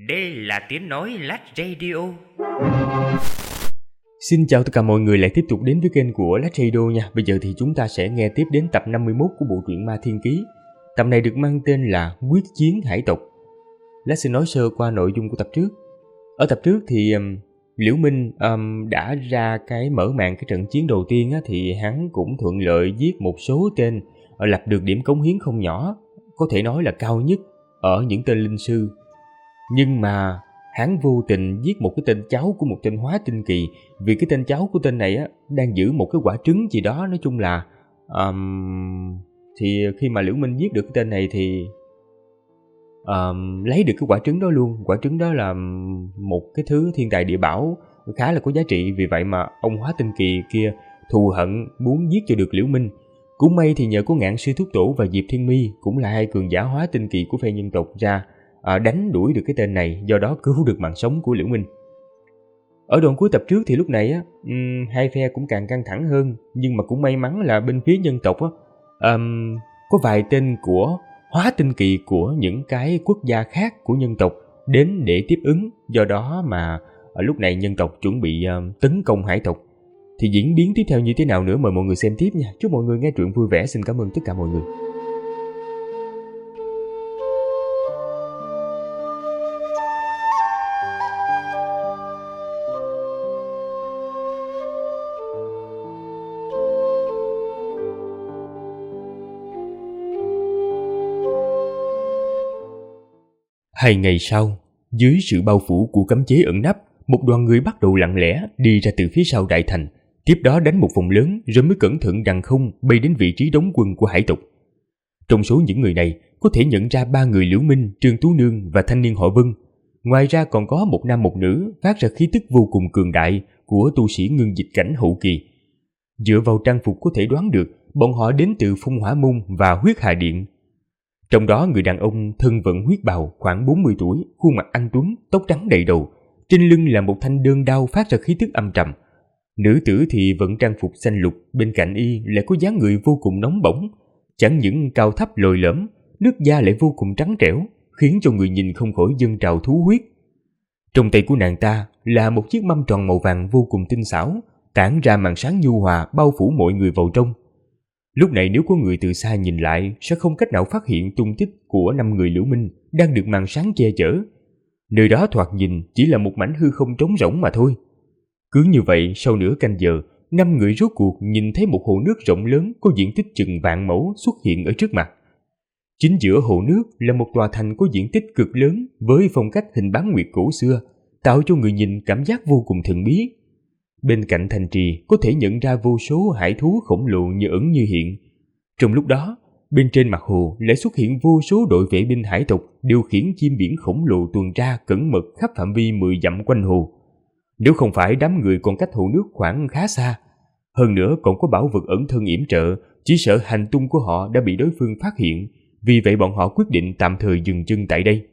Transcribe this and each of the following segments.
Đây là tiếng nói Lách Radio. Xin chào tất cả mọi người lại tiếp tục đến với kênh của Lách Radio nha. Bây giờ thì chúng ta sẽ nghe tiếp đến tập 51 của bộ truyện Ma Thiên Ký. Tập này được mang tên là Quyết Chiến Hải Tộc. Lách sẽ nói sơ qua nội dung của tập trước. Ở tập trước thì Liễu Minh đã ra cái mở màn cái trận chiến đầu tiên á, thì hắn cũng thuận lợi giết một số tên, lập được điểm cống hiến không nhỏ, có thể nói là cao nhất ở những tên linh sư. Nhưng mà hắn vô tình giết một cái tên cháu của một tên hóa tinh kỳ, vì cái tên cháu của tên này á đang giữ một cái quả trứng gì đó. Nói chung là thì khi mà Liễu Minh giết được cái tên này thì lấy được cái quả trứng đó luôn. Quả trứng đó là một cái thứ thiên tài địa bảo khá là có giá trị, vì vậy mà ông hóa tinh kỳ kia thù hận muốn giết cho được Liễu Minh. Cũng may thì nhờ có Ngạn Sư Thúc Tổ và Diệp Thiên Mi, cũng là hai cường giả hóa tinh kỳ của phe nhân tộc ra, đánh đuổi được cái tên này, do đó cứu được mạng sống của Liễu Minh. Ở đoạn cuối tập trước thì lúc này á, hai phe cũng càng căng thẳng hơn, nhưng mà cũng may mắn là bên phía nhân tộc á, có vài tên của hóa tinh kỳ của những cái quốc gia khác của nhân tộc đến để tiếp ứng, do đó mà lúc này nhân tộc chuẩn bị tấn công hải tộc. Thì diễn biến tiếp theo như thế nào nữa mời mọi người xem tiếp nha. Chúc mọi người nghe truyện vui vẻ. Xin cảm ơn tất cả mọi người. Hai ngày sau, dưới sự bao phủ của cấm chế ẩn nấp, một đoàn người bắt đầu lặng lẽ đi ra từ phía sau đại thành, tiếp đó đánh một vòng lớn rồi mới cẩn thận đằng không bay đến vị trí đóng quân của hải tộc. Trong số những người này, có thể nhận ra ba người Liễu Minh, Trương Tú Nương và thanh niên họ Vân. Ngoài ra còn có một nam một nữ phát ra khí tức vô cùng cường đại của tu sĩ ngưng dịch cảnh hậu kỳ. Dựa vào trang phục có thể đoán được bọn họ đến từ Phong Hỏa Môn và Huyết Hà Điện. Trong đó người đàn ông thân vận huyết bào khoảng 40 tuổi, khuôn mặt anh tuấn, tóc trắng đầy đầu, trên lưng là một thanh đơn đao phát ra khí tức âm trầm. Nữ tử thì vẫn trang phục xanh lục, bên cạnh y lại có dáng người vô cùng nóng bỏng, chẳng những cao thấp lồi lõm, nước da lại vô cùng trắng trẻo, khiến cho người nhìn không khỏi dâng trào thú huyết. Trong tay của nàng ta là một chiếc mâm tròn màu vàng vô cùng tinh xảo, tản ra màn sáng nhu hòa bao phủ mọi người vào trong. Lúc này nếu có người từ xa nhìn lại sẽ không cách nào phát hiện tung tích của 5 người Liễu Minh đang được màn sáng che chở. Nơi đó thoạt nhìn chỉ là một mảnh hư không trống rỗng mà thôi. Cứ như vậy, sau nửa canh giờ, 5 người rốt cuộc nhìn thấy một hồ nước rộng lớn có diện tích chừng vạn mẫu xuất hiện ở trước mặt. Chính giữa hồ nước là một tòa thành có diện tích cực lớn với phong cách hình bán nguyệt cổ xưa, tạo cho người nhìn cảm giác vô cùng thần bí. Bên cạnh thành trì có thể nhận ra vô số hải thú khổng lồ như ẩn như hiện. Trong lúc đó, bên trên mặt hồ lại xuất hiện vô số đội vệ binh hải tộc điều khiển chim biển khổng lồ tuần tra cẩn mật khắp phạm vi 10 dặm quanh hồ. Nếu không phải đám người còn cách hồ nước khoảng khá xa, hơn nữa còn có bảo vật ẩn thân yểm trợ, chỉ sợ hành tung của họ đã bị đối phương phát hiện, vì vậy bọn họ quyết định tạm thời dừng chân tại đây.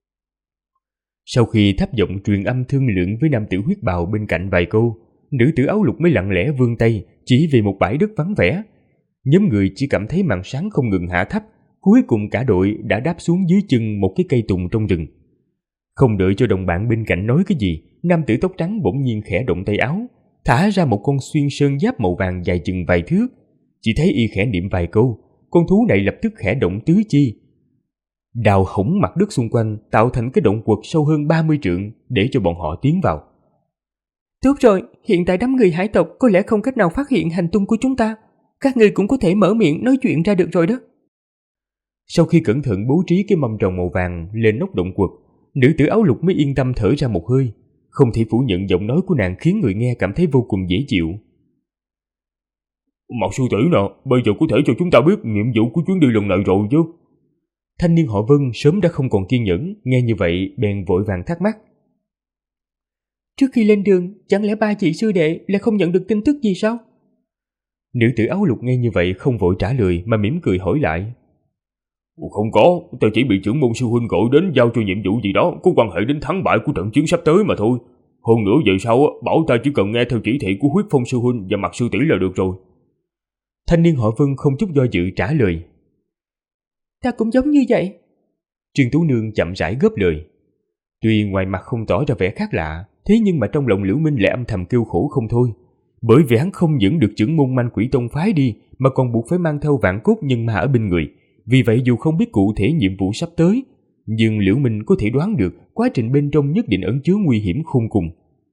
Sau khi thấp giọng truyền âm thương lượng với nam tử huyết bào bên cạnh vài câu, nữ tử áo lục mới lặng lẽ vươn tay chỉ về một bãi đất vắng vẻ. Nhóm người chỉ cảm thấy màn sáng không ngừng hạ thấp, cuối cùng cả đội đã đáp xuống dưới chân một cái cây tùng trong rừng. Không đợi cho đồng bạn bên cạnh nói cái gì, nam tử tóc trắng bỗng nhiên khẽ động tay áo, thả ra một con xuyên sơn giáp màu vàng dài chừng vài thước. Chỉ thấy y khẽ niệm vài câu, con thú này lập tức khẽ động tứ chi, đào hổng mặt đất xung quanh, tạo thành cái động quật sâu hơn 30 trượng để cho bọn họ tiến vào. Tốt rồi, hiện tại đám người hải tộc có lẽ không cách nào phát hiện hành tung của chúng ta. Các người cũng có thể mở miệng nói chuyện ra được rồi đó. Sau khi cẩn thận bố trí cái mâm tròn màu vàng lên nóc động quật, nữ tử áo lục mới yên tâm thở ra một hơi. Không thể phủ nhận giọng nói của nàng khiến người nghe cảm thấy vô cùng dễ chịu. Mạc sư tỷ nè, bây giờ có thể cho chúng ta biết nhiệm vụ của chuyến đi lần này rồi chứ? Thanh niên họ Vân sớm đã không còn kiên nhẫn, nghe như vậy bèn vội vàng thắc mắc. Trước khi lên đường, chẳng lẽ ba chị sư đệ lại không nhận được tin tức gì sao? Nữ tử áo lục nghe như vậy không vội trả lời mà mỉm cười hỏi lại. Không có, ta chỉ bị trưởng môn sư huynh gọi đến giao cho nhiệm vụ gì đó có quan hệ đến thắng bại của trận chiến sắp tới mà thôi. Hơn nữa về sau bảo ta chỉ cần nghe theo chỉ thị của Huyết Phong sư huynh và Mạc sư tỷ là được rồi. Thanh niên họ Vân không chút do dự trả lời. Ta cũng giống như vậy. Trương Tú Nương chậm rãi góp lời. Tuy ngoài mặt không tỏ ra vẻ khác lạ, thế nhưng mà trong lòng Liễu Minh lại âm thầm kêu khổ không thôi. Bởi vì hắn không những được trưởng môn Manh Quỷ Tông phái đi, mà còn buộc phải mang theo vạn cốt nhân ma ở bên người. Vì vậy dù không biết cụ thể nhiệm vụ sắp tới, nhưng Liễu Minh có thể đoán được quá trình bên trong nhất định ẩn chứa nguy hiểm khôn cùng.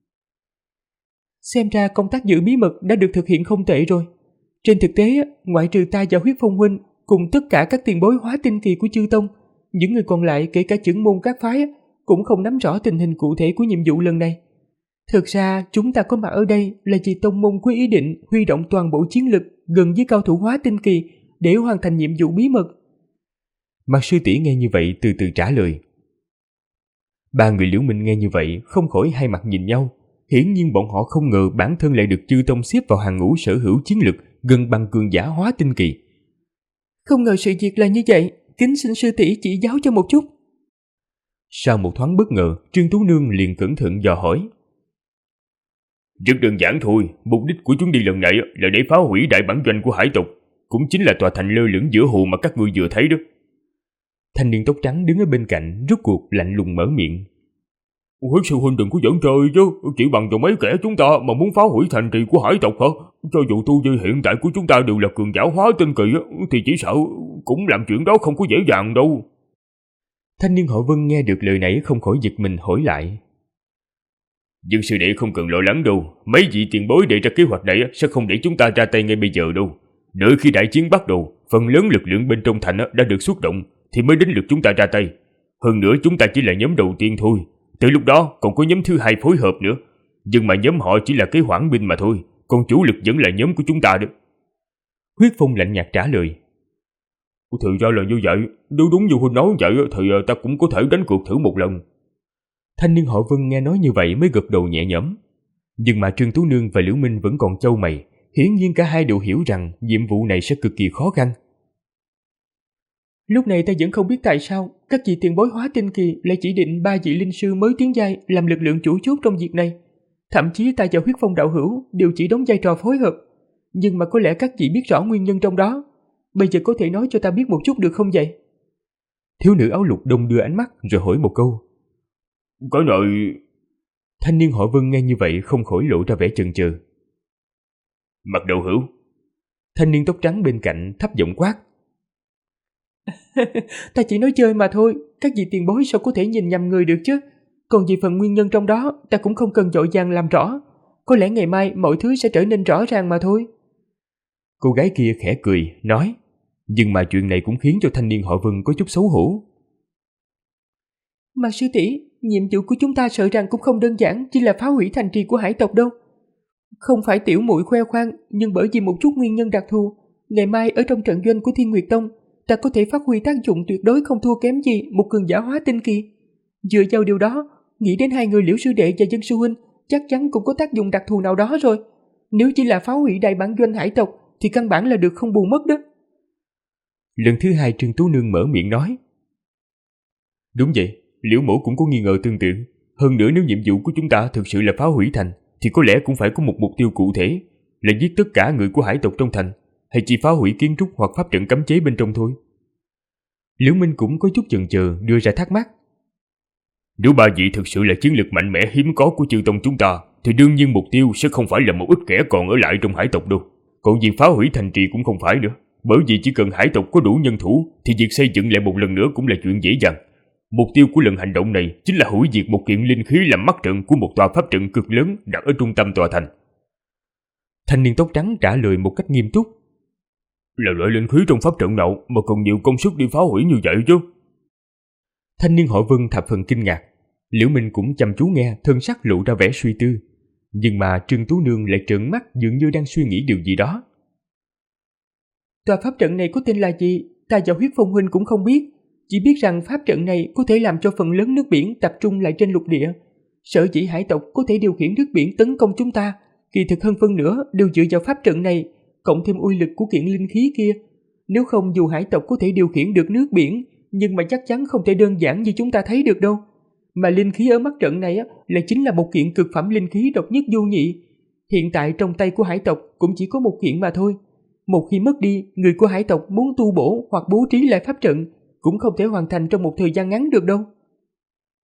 Xem ra công tác giữ bí mật đã được thực hiện không tệ rồi. Trên thực tế, ngoại trừ ta và Huyết Phong huynh cùng tất cả các tiền bối hóa tinh kỳ của chư tông, những người còn lại kể cả trưởng môn các phái cũng không nắm rõ tình hình cụ thể của nhiệm vụ lần này. Thực ra chúng ta có mặt ở đây là vì tông môn có ý định huy động toàn bộ chiến lực gần với cao thủ hóa tinh kỳ để hoàn thành nhiệm vụ bí mật. Mạc sư tỷ nghe như vậy từ từ trả lời. Ba người Liễu Minh nghe như vậy không khỏi hai mặt nhìn nhau. Hiển nhiên bọn họ không ngờ bản thân lại được chư tông xếp vào hàng ngũ sở hữu chiến lực gần bằng cường giả hóa tinh kỳ. Không ngờ sự việc là như vậy, kính xin sư tỷ chỉ giáo cho một chút. Sau một thoáng bất ngờ, Trương Tú Nương liền cẩn thận dò hỏi. Rất đơn giản thôi, mục đích của chuyến đi lần này là để phá hủy đại bản doanh của hải tộc, cũng chính là tòa thành lơ lửng giữa hồ mà các ngươi vừa thấy đó. Thanh niên tóc trắng đứng ở bên cạnh rút cuộc lạnh lùng mở miệng. Huyết sư huynh đừng có giỡn trời chứ, chỉ bằng vào mấy kẻ chúng ta mà muốn phá hủy thành trì của hải tộc hả? Cho dù tu vi hiện tại của chúng ta đều là cường giả hóa tinh kỳ thì chỉ sợ cũng làm chuyện đó không có dễ dàng đâu. Thanh niên họ Vân nghe được lời này không khỏi giật mình hỏi lại. Dương sư đệ không cần lo lắng đâu, mấy vị tiền bối đề ra kế hoạch này sẽ không để chúng ta ra tay ngay bây giờ đâu. Đợi khi đại chiến bắt đầu, phần lớn lực lượng bên trong thành đã được xuất động thì mới đến lượt chúng ta ra tay. Hơn nữa chúng ta chỉ là nhóm đầu tiên thôi. Tới lúc đó còn có nhóm thứ hai phối hợp nữa. Nhưng mà nhóm họ chỉ là cái hoãn binh mà thôi, còn chủ lực vẫn là nhóm của chúng ta đó. Huyết Phong lạnh nhạt trả lời. Thì ra là như vậy, nếu đúng như huynh nói vậy thì ta cũng có thể đánh cược thử một lần. Thanh niên họ Vân nghe nói như vậy mới gật đầu nhẹ nhõm. Nhưng mà Trương Tú Nương và Liễu Minh vẫn còn chau mày. Hiển nhiên cả hai đều hiểu rằng nhiệm vụ này sẽ cực kỳ khó khăn. Lúc này ta vẫn không biết tại sao các vị tiền bối hóa tinh kỳ lại chỉ định 3 vị linh sư mới tiến giai làm lực lượng chủ chốt trong việc này. Thậm chí ta và Huyết Phong đạo hữu đều chỉ đóng vai trò phối hợp. Nhưng mà có lẽ các vị biết rõ nguyên nhân trong đó. Bây giờ có thể nói cho ta biết một chút được không vậy? Thiếu nữ áo lục đông đưa ánh mắt rồi hỏi một câu. Cái này... Thanh niên họ Vân nghe như vậy không khỏi lộ ra vẻ chần chừ. Mặt đạo hữu. Thanh niên tóc trắng bên cạnh thấp giọng quát. Ta chỉ nói chơi mà thôi, các vị tiền bối sao có thể nhìn nhầm người được chứ? Còn về phần nguyên nhân trong đó, ta cũng không cần vội vàng làm rõ. Có lẽ ngày mai mọi thứ sẽ trở nên rõ ràng mà thôi. Cô gái kia khẽ cười, nói. Nhưng mà chuyện này cũng khiến cho thanh niên họ Vân có chút xấu hổ. Mà sư tỷ, nhiệm vụ của chúng ta sợ rằng cũng không đơn giản chỉ là phá hủy thành trì của hải tộc đâu. Không phải tiểu muội khoe khoang, nhưng bởi vì một chút nguyên nhân đặc thù, ngày mai ở trong trận doanh của Thiên Nguyệt Tông, ta có thể phát huy tác dụng tuyệt đối không thua kém gì một cường giả hóa tinh kỳ. Dựa vào điều đó, nghĩ đến hai người Liễu sư đệ và Dân sư huynh chắc chắn cũng có tác dụng đặc thù nào đó rồi. Nếu chỉ là phá hủy đại bản doanh hải tộc thì căn bản là được không bù mất đó. Lần thứ hai Trương Tú Nương mở miệng nói. Đúng vậy, Liễu mẫu cũng có nghi ngờ tương tự. Hơn nữa nếu nhiệm vụ của chúng ta thực sự là phá hủy thành thì có lẽ cũng phải có một mục tiêu cụ thể, là giết tất cả người của hải tộc trong thành, hay chỉ phá hủy kiến trúc hoặc pháp trận cấm chế bên trong thôi. Liễu Minh cũng có chút chần chờ đưa ra thắc mắc. Nếu ba vị thực sự là chiến lực mạnh mẽ hiếm có của chư tông chúng ta thì đương nhiên mục tiêu sẽ không phải là một ít kẻ còn ở lại trong hải tộc đâu. Còn việc phá hủy thành trì cũng không phải nữa, bởi vì chỉ cần hải tộc có đủ nhân thủ thì việc xây dựng lại một lần nữa cũng là chuyện dễ dàng. Mục tiêu của lần hành động này chính là hủy diệt một kiện linh khí làm mắt trận của một tòa pháp trận cực lớn đặt ở trung tâm tòa thành. Thanh niên tóc trắng trả lời một cách nghiêm túc. Là loại linh khí trong pháp trận nào mà cần nhiều công sức đi phá hủy như vậy chứ? Thanh niên họ Vân thập phần kinh ngạc. Liễu Minh cũng chăm chú nghe, thân sắc lộ ra vẻ suy tư. Nhưng mà Trương Tú Nương lại trợn mắt dường như đang suy nghĩ điều gì đó. Tòa pháp trận này có tên là gì? Ta và Huyết Phong huynh cũng không biết. Chỉ biết rằng pháp trận này có thể làm cho phần lớn nước biển tập trung lại trên lục địa. Sở dĩ hải tộc có thể điều khiển nước biển tấn công chúng ta, kỳ thực hơn phân nửa đều dựa vào pháp trận này, cộng thêm uy lực của kiện linh khí kia. Nếu không dù hải tộc có thể điều khiển được nước biển, nhưng mà chắc chắn không thể đơn giản như chúng ta thấy được đâu. Mà linh khí ở mắt trận này là chính là một kiện cực phẩm linh khí độc nhất vô nhị. Hiện tại trong tay của hải tộc cũng chỉ có một kiện mà thôi. Một khi mất đi, người của hải tộc muốn tu bổ hoặc bố trí lại pháp trận cũng không thể hoàn thành trong một thời gian ngắn được đâu.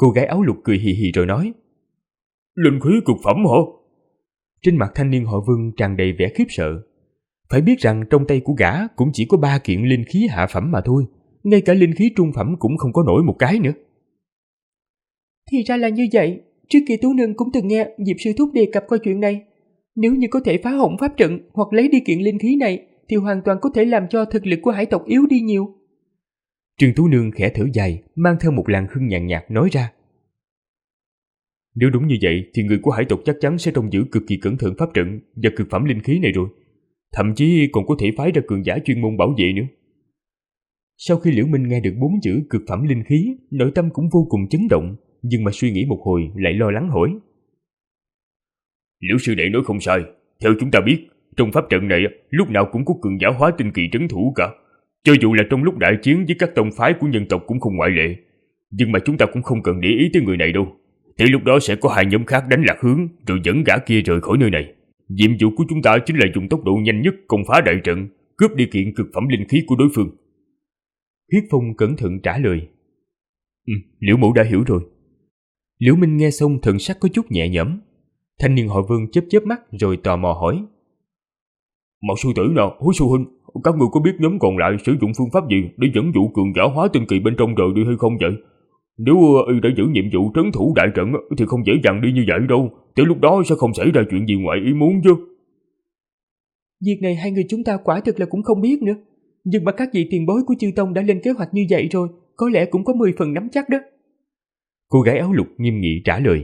Cô gái áo lục cười hì hì rồi nói: Linh khí cực phẩm hả? Trên mặt thanh niên họ Vương tràn đầy vẻ khiếp sợ. Phải biết rằng trong tay của gã cũng chỉ có 3 kiện linh khí hạ phẩm mà thôi, ngay cả linh khí trung phẩm cũng không có nổi một cái nữa. Thì ra là như vậy, trước kia Tú Nương cũng từng nghe Diệp sư thúc đề cập qua chuyện này. Nếu như có thể phá hỏng pháp trận hoặc lấy đi kiện linh khí này thì hoàn toàn có thể làm cho thực lực của hải tộc yếu đi nhiều. Trương Tú Nương khẽ thở dài, mang theo một làn hưng nhàn nhạt nói ra: Nếu đúng như vậy thì người của hải tộc chắc chắn sẽ trông giữ cực kỳ cẩn thận pháp trận và cực phẩm linh khí này rồi. Thậm chí còn có thể phái ra cường giả chuyên môn bảo vệ nữa. Sau khi Liễu Minh nghe được 4 chữ cực phẩm linh khí, nội tâm cũng vô cùng chấn động, nhưng mà suy nghĩ một hồi lại lo lắng hỏi: Liễu sư đệ nói không sai, theo chúng ta biết, trong pháp trận này lúc nào cũng có cường giả hóa tinh kỳ trấn thủ cả. Cho dù là trong lúc đại chiến với các tông phái của nhân tộc cũng không ngoại lệ. Nhưng mà chúng ta cũng không cần để ý tới người này đâu. Tới lúc đó sẽ có 2 nhóm khác đánh lạc hướng rồi dẫn gã kia rời khỏi nơi này. Nhiệm vụ của chúng ta chính là dùng tốc độ nhanh nhất công phá đại trận, cướp đi kiện cực phẩm linh khí của đối phương. Huyết Phong cẩn thận trả lời: Liễu mẫu đã hiểu rồi. Liễu Minh nghe xong thần sắc có chút nhẹ nhõm. Thanh niên họ Vương chớp chớp mắt rồi tò mò hỏi: Mạc sư tỷ nào, Hối sư huynh, các người có biết nhóm còn lại sử dụng phương pháp gì để dẫn dụ cường giả hóa tinh kỳ bên trong rời đi hay không vậy? Nếu y đã giữ nhiệm vụ trấn thủ đại trận thì không dễ dàng đi như vậy đâu. Tới lúc đó sẽ không xảy ra chuyện gì ngoài ý muốn chứ. Việc này hai người chúng ta quả thực là cũng không biết nữa. Nhưng mà các vị tiền bối của chư tông đã lên kế hoạch như vậy rồi, có lẽ cũng có 10 phần nắm chắc đó. Cô gái áo lục nghiêm nghị trả lời: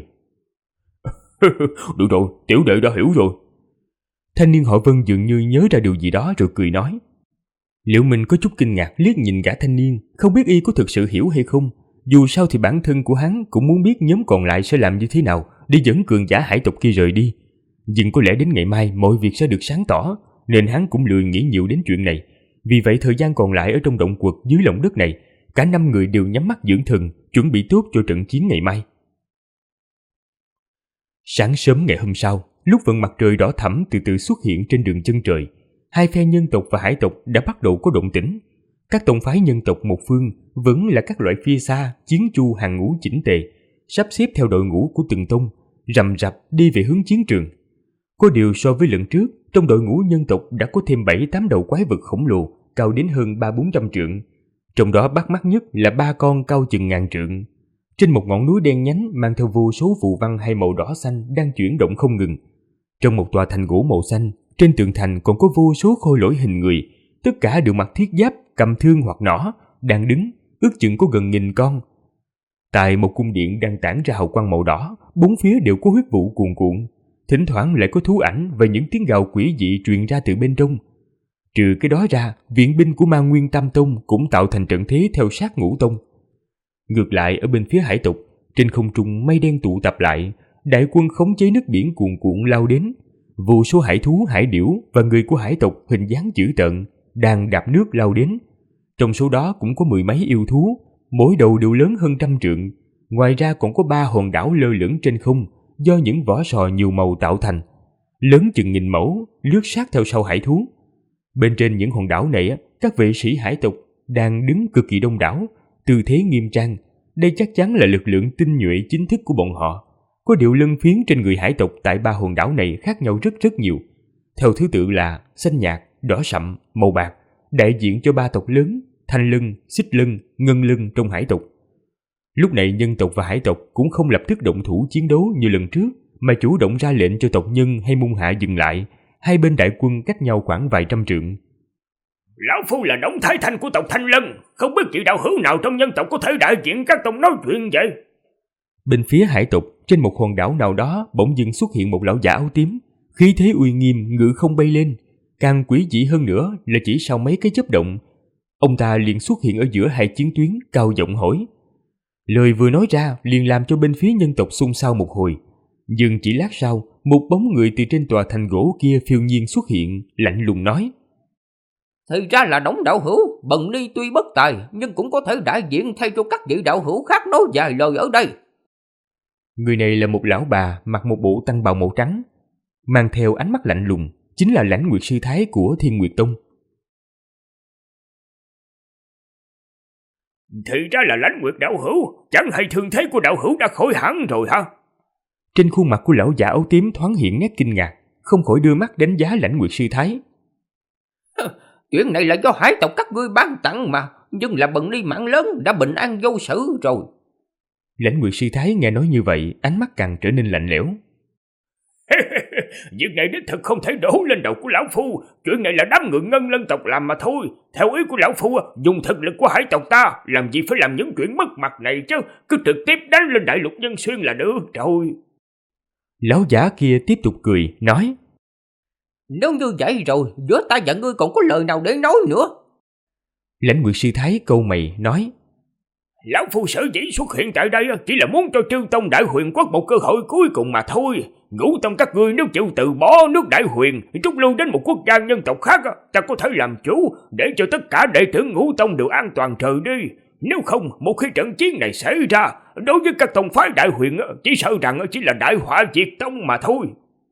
Được rồi, tiểu đệ đã hiểu rồi. Thanh niên họ Vân dường như nhớ ra điều gì đó rồi cười nói. Liễu Minh có chút kinh ngạc liếc nhìn gã thanh niên, không biết y có thực sự hiểu hay không. Dù sao thì bản thân của hắn cũng muốn biết nhóm còn lại sẽ làm như thế nào để dẫn cường giả hải tộc kia rời đi. Nhưng có lẽ đến ngày mai mọi việc sẽ được sáng tỏ, nên hắn cũng lười nghĩ nhiều đến chuyện này. Vì vậy thời gian còn lại ở trong động quật dưới lòng đất này, cả 5 người đều nhắm mắt dưỡng thần, chuẩn bị tốt cho trận chiến ngày mai. Sáng sớm ngày hôm sau, lúc vầng mặt trời đỏ thẫm từ từ xuất hiện trên đường chân trời, hai phe nhân tộc và hải tộc đã bắt đầu có động tĩnh. Các tông phái nhân tộc một phương vẫn là các loại phi xa, chiến chu hàng ngũ chỉnh tề, sắp xếp theo đội ngũ của từng tông, rầm rập đi về hướng chiến trường. Có điều so với lần trước, trong đội ngũ nhân tộc đã có thêm 7-8 đầu quái vật khổng lồ, cao đến hơn 300-400 trượng. Trong đó bắt mắt nhất là 3 con cao chừng ngàn trượng. Trên một ngọn núi đen nhánh mang theo vô số phù văn hay màu đỏ xanh đang chuyển động không ngừng. Trong một tòa thành gỗ màu xanh, trên tường thành còn có vô số khôi lỗi hình người, tất cả đều mặc thiết giáp, cầm thương hoặc nỏ, đang đứng, ước chừng có gần 1000 con. Tại một cung điện đang tản ra hào quang màu đỏ, bốn phía đều có huyết vụ cuồn cuộn, thỉnh thoảng lại có thú ảnh và những tiếng gào quỷ dị truyền ra từ bên trong. Trừ cái đó ra, viện binh của Ma Nguyên Tam Tông cũng tạo thành trận thế theo sát Ngũ Tông. Ngược lại ở bên phía hải tộc, trên không trung mây đen tụ tập lại, đại quân khống chế nước biển cuồn cuộn lao đến. Vô số hải thú, hải điểu và người của hải tộc hình dáng dữ tợn đang đạp nước lao đến. Trong số đó cũng có 10 mấy yêu thú, mỗi đầu đều lớn hơn 100 trượng. Ngoài ra còn có 3 hòn đảo lơ lửng trên không do những vỏ sò nhiều màu tạo thành, lớn chừng 1000 mẫu, lướt sát theo sau hải thú. Bên trên những hòn đảo này, các vệ sĩ hải tộc đang đứng cực kỳ đông đảo, tư thế nghiêm trang. Đây chắc chắn là lực lượng tinh nhuệ chính thức của bọn họ. Có điều lân phiến trên người hải tộc tại 3 hòn đảo này khác nhau rất nhiều. Theo thứ tự là xanh nhạt, đỏ sậm, màu bạc, đại diện cho 3 tộc lớn: Thanh Lân, Xích Lân, Ngân Lân trong hải tộc. Lúc này nhân tộc và hải tộc cũng không lập tức động thủ chiến đấu như lần trước, mà chủ động ra lệnh cho tộc nhân hay môn hạ dừng lại. Hai bên đại quân cách nhau khoảng vài trăm trượng. Lão phu là Đổng Thái Thanh của tộc Thanh Lân, không biết vị đạo hữu nào trong nhân tộc có thể đại diện các tông nói chuyện vậy? Bên phía hải tộc, trên một hòn đảo nào đó bỗng dưng xuất hiện một lão giả áo tím, khí thế uy nghiêm ngự không bay lên. Càng quỷ dị hơn nữa là chỉ sau mấy cái chớp động, ông ta liền xuất hiện ở giữa hai chiến tuyến, cao giọng hỏi. Lời vừa nói ra liền làm cho bên phía nhân tộc xôn xao một hồi. Nhưng chỉ lát sau, một bóng người từ trên tòa thành gỗ kia phiêu nhiên xuất hiện, lạnh lùng nói. Thì ra là Đổng đạo hữu, Bần Ni tuy bất tài nhưng cũng có thể đại diện thay cho các vị đạo hữu khác nói vài lời ở đây. Người này là một lão bà mặc một bộ tăng bào màu trắng, mang theo ánh mắt lạnh lùng, chính là Lãnh Nguyệt sư thái của Thiên Nguyệt Tông. Thì ra là Lãnh Nguyệt đạo hữu, chẳng hay thương thế của đạo hữu đã khỏi hẳn rồi hả? Trên khuôn mặt của lão giả áo tím thoáng hiện nét kinh ngạc, không khỏi đưa mắt đánh giá Lãnh Nguyệt sư thái. Chuyện này là do hải tộc các ngươi ban tặng mà, nhưng là bần ni mạng lớn đã bình an vô sự rồi. Lãnh Nguyệt sư thái nghe nói như vậy, ánh mắt càng trở nên lạnh lẽo. Việc này đích thực không thể đổ lên đầu của lão phu, chuyện này là đám người Ngân Lân tộc làm mà thôi. Theo ý của lão phu, dùng thực lực của hải tộc ta, làm gì phải làm những chuyện mất mặt này chứ, cứ trực tiếp đánh lên đại lục Nhân Xuyên là được rồi. Lão giả kia tiếp tục cười, nói: Nếu như vậy rồi, giữa ta và ngươi còn có lời nào để nói nữa? Lãnh Nguyệt sư thái cau mày nói: Lão phu sở dĩ xuất hiện tại đây chỉ là muốn cho Trư Tông Đại Huyền Quốc một cơ hội cuối cùng mà thôi. Ngũ Tông các ngươi nếu chịu từ bỏ nước Đại Huyền, rút lui đến một quốc gia nhân tộc khác, ta có thể làm chủ để cho tất cả đệ tử Ngũ Tông đều an toàn rời đi. Nếu không, một khi trận chiến này xảy ra, đối với các tông phái Đại Huyền chỉ sợ rằng chỉ là đại họa diệt tông mà thôi.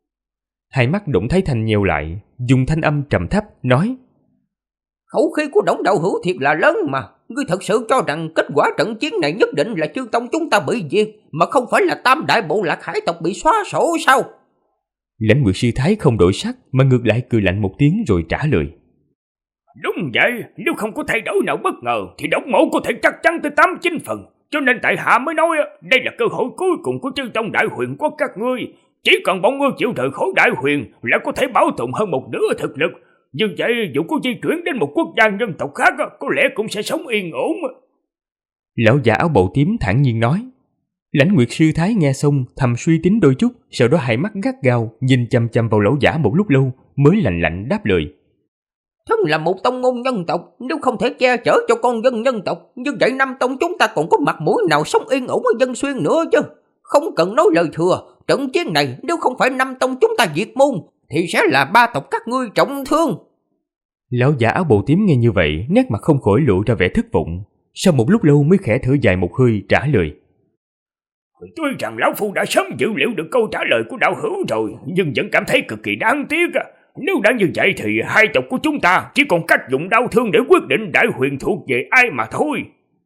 Hai mắt Đổng Thái Thanh nheo lại, dùng thanh âm trầm thấp nói: Khẩu khí của Đổng đạo hữu thiệt là lớn mà. Ngươi thật sự cho rằng kết quả trận chiến này nhất định là Chư Tông chúng ta bị diệt, mà không phải là tam đại bộ lạc hải tộc bị xóa sổ sao? Lãnh Nguyệt sư thái không đổi sắc, mà ngược lại cười lạnh một tiếng rồi trả lời: Đúng vậy, nếu không có thay đổi nào bất ngờ thì Đổng mỗ có thể chắc chắn tới 8-9 phần. Cho nên tại hạ mới nói đây là cơ hội cuối cùng của Chư Tông Đại Huyền Quốc các ngươi. Chỉ cần bọn ngươi chịu rời khỏi Đại Huyền là có thể bảo tồn hơn một nửa thực lực. Như vậy dù có di chuyển đến một quốc gia nhân tộc khác có lẽ cũng sẽ sống yên ổn. Lão giả áo bào tím thản nhiên nói. Lãnh Nguyệt sư thái nghe xong thầm suy tính đôi chút, sau đó hai mắt gắt gao nhìn chăm chăm vào lão giả một lúc lâu mới lạnh lạnh đáp lời: Thân là một tông môn nhân tộc, nếu không thể che chở cho con dân nhân tộc, như vậy năm tông chúng ta còn có mặt mũi nào sống yên ổn ở Dân Xuyên nữa chứ? Không cần nói lời thừa, trận chiến này nếu không phải năm tông chúng ta diệt môn thì sẽ là ba tộc các ngươi trọng thương. Lão giả áo bào tím nghe như vậy, nét mặt không khỏi lộ ra vẻ thất vọng. Sau một lúc lâu mới khẽ thở dài một hơi trả lời: Tuy rằng lão phu đã sớm dự liệu được câu trả lời của đạo hữu rồi, nhưng vẫn cảm thấy cực kỳ đáng tiếc. Nếu đã như vậy thì hai tộc của chúng ta chỉ còn cách dùng đau thương để quyết định Đại Huyền thuộc về ai mà thôi.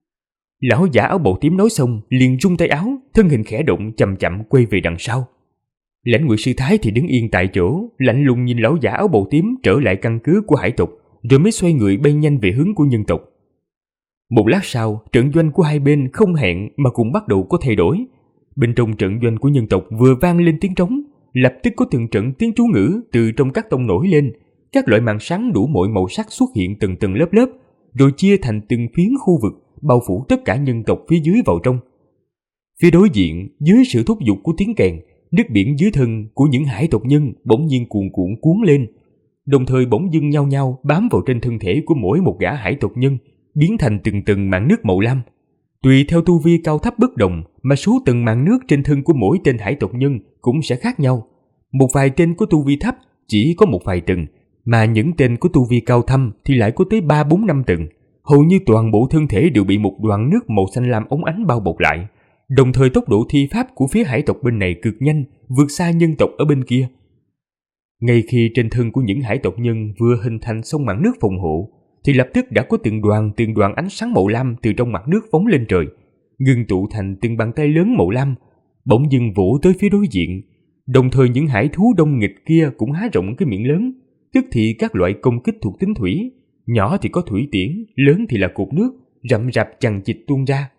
Lão giả áo bào tím nói xong liền rung tay áo, thân hình khẽ động chậm chậm quay về đằng sau. Lãnh Nguyệt sư thái thì đứng yên tại chỗ, lạnh lùng nhìn lão giả áo bào tím trở lại căn cứ của hải tộc, rồi mới xoay người bay nhanh về hướng của nhân tộc. Một lát sau, trận doanh của hai bên không hẹn mà cùng bắt đầu có thay đổi. Bên trong trận doanh của nhân tộc vừa vang lên tiếng trống, lập tức có từng trận tiếng chú ngữ từ trong các tông nổi lên, các loại màn sáng đủ mọi màu sắc xuất hiện từng tầng lớp lớp, rồi chia thành từng phiến khu vực bao phủ tất cả nhân tộc phía dưới vào trong. Phía đối diện, dưới sự thúc giục của tiếng kèn, nước biển dưới thân của những hải tộc nhân bỗng nhiên cuồn cuộn cuốn lên, đồng thời bỗng dưng nhao nhao bám vào trên thân thể của mỗi một gã hải tộc nhân, biến thành từng tầng màn nước màu lam. Tùy theo tu vi cao thấp bất đồng mà số tầng màn nước trên thân của mỗi tên hải tộc nhân cũng sẽ khác nhau. Một vài tên có tu vi thấp chỉ có một vài tầng, mà những tên có tu vi cao thâm thì lại có tới 3, 4, 5 tầng. Hầu như toàn bộ thân thể đều bị một đoạn nước màu xanh lam óng ánh bao bọc lại. Đồng thời tốc độ thi pháp của phía hải tộc bên này cực nhanh, vượt xa nhân tộc ở bên kia. Ngay khi trên thân của những hải tộc nhân vừa hình thành xong màn nước phòng hộ, thì lập tức đã có từng đoàn ánh sáng màu lam từ trong mặt nước phóng lên trời, ngưng tụ thành từng bàn tay lớn màu lam, bỗng dưng vỗ tới phía đối diện. Đồng thời những hải thú đông nghịch kia cũng há rộng cái miệng lớn, tức thì các loại công kích thuộc tính thủy, nhỏ thì có thủy tiễn, lớn thì là cột nước, rậm rạp chằng chịt tuôn ra.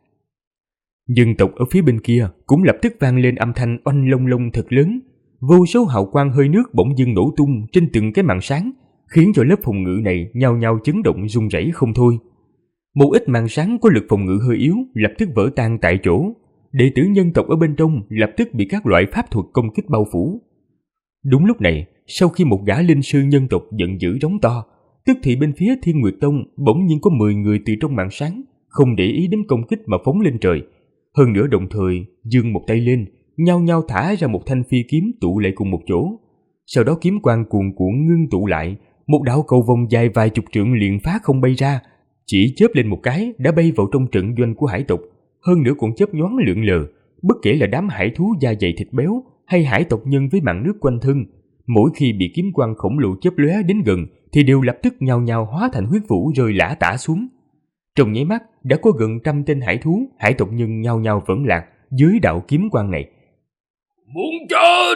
Dân tộc ở phía bên kia cũng lập tức vang lên âm thanh oanh long long thật lớn, vô số hào quang hơi nước bỗng dưng nổ tung trên từng cái màn sáng, khiến cho lớp phòng ngự này nhao nhao chấn động rung rẩy không thôi. Một ít màn sáng có lực phòng ngự hơi yếu lập tức vỡ tan tại chỗ, đệ tử nhân tộc ở bên trong lập tức bị các loại pháp thuật công kích bao phủ. Đúng lúc này, sau khi một gã linh sư nhân tộc giận dữ rống to, tức thì bên phía Thiên Nguyệt Tông bỗng nhiên có 10 người từ trong màn sáng không để ý đến công kích mà phóng lên trời, hơn nữa đồng thời giương một tay lên, nhao nhao thả ra một thanh phi kiếm tụ lại cùng một chỗ. Sau đó kiếm quang cuồn cuộn ngưng tụ lại, một đạo cầu vòng dài vài chục trượng liền phá không bay ra, chỉ chớp lên một cái đã bay vào trong trận doanh của hải tộc, hơn nữa còn chớp nhoáng lượn lờ. Bất kể là đám hải thú da dày thịt béo hay hải tộc nhân với màn nước quanh thân, mỗi khi bị kiếm quang khổng lồ chớp lóe đến gần thì đều lập tức nhao nhao hóa thành huyết vũ rơi lả tả xuống. Trong nháy mắt đã có gần 100 tên hải thú, hải tộc nhân nhao nhao vẫn lạc dưới đạo kiếm quang này. Muốn chết!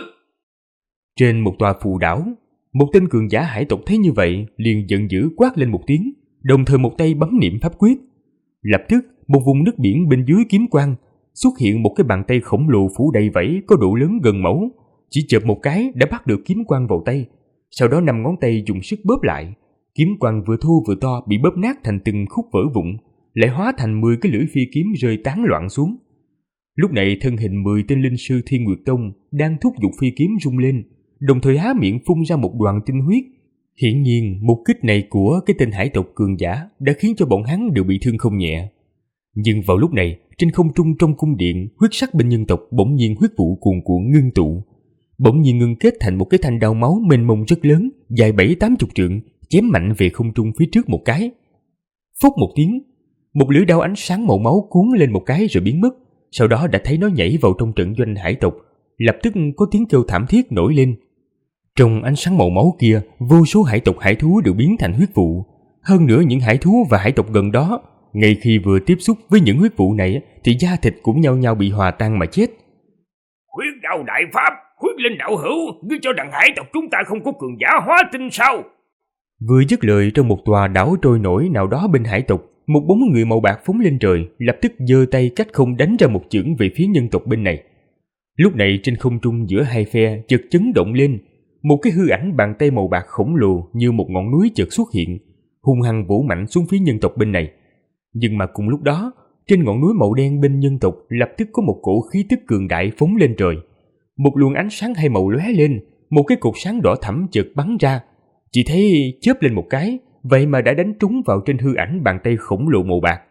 Trên một tòa phù đảo, một tên cường giả hải tộc thấy như vậy liền giận dữ quát lên một tiếng, đồng thời một tay bấm niệm pháp quyết. Lập tức một vùng nước biển bên dưới kiếm quang xuất hiện một cái bàn tay khổng lồ phủ đầy vảy có độ lớn gần mẫu, chỉ chợp một cái đã bắt được kiếm quang vào tay. Sau đó 5 ngón tay dùng sức bóp lại, kiếm quang vừa thô vừa to bị bóp nát thành từng khúc vỡ vụn, lại hóa thành 10 cái lưỡi phi kiếm rơi tán loạn xuống. Lúc này thân hình 10 tên linh sư Thiên Nguyệt Tông đang thúc giục phi kiếm rung lên, đồng thời há miệng phun ra một đoàn tinh huyết. Hiển nhiên một kích này của cái tên hải tộc cường giả đã khiến cho bọn hắn đều bị thương không nhẹ. Nhưng vào lúc này, trên không trung trong cung điện, huyết sắc bên nhân tộc bỗng nhiên huyết vụ cuồn cuộn ngưng tụ, bỗng nhiên ngưng kết thành một cái thanh đao máu mênh mông rất lớn, dài 7-80 trượng, chém mạnh về không trung phía trước một cái. Phốc một tiếng, một lưỡi đao ánh sáng màu máu cuốn lên một cái rồi biến mất. Sau đó đã thấy nó nhảy vào trong trận doanh hải tộc, lập tức có tiếng kêu thảm thiết nổi lên. Trong ánh sáng màu máu kia, vô số hải tộc hải thú đều biến thành huyết vụ. Hơn nữa những hải thú và hải tộc gần đó, ngay khi vừa tiếp xúc với những huyết vụ này thì da thịt cũng nhao nhao bị hòa tan mà chết. Huyết đạo đại pháp, huyết linh đạo hữu, ngươi cho rằng hải tộc chúng ta không có cường giả hóa tinh sao? Vừa dứt lời, trong một tòa đảo trôi nổi nào đó bên hải tộc, một bóng người màu bạc phóng lên trời, lập tức giơ tay cách không đánh ra một chưởng về phía nhân tộc bên này. Lúc này trên không trung giữa hai phe chợt chấn động lên, một cái hư ảnh bàn tay màu bạc khổng lồ như một ngọn núi chợt xuất hiện, hung hăng vỗ mạnh xuống phía nhân tộc bên này. Nhưng mà cùng lúc đó, trên ngọn núi màu đen bên nhân tộc lập tức có một cổ khí tức cường đại phóng lên trời. Một luồng ánh sáng hai màu lóe lên, một cái cột sáng đỏ thẫm chợt bắn ra. Chỉ thấy chớp lên một cái, vậy mà đã đánh trúng vào trên hư ảnh bàn tay khổng lồ màu bạc.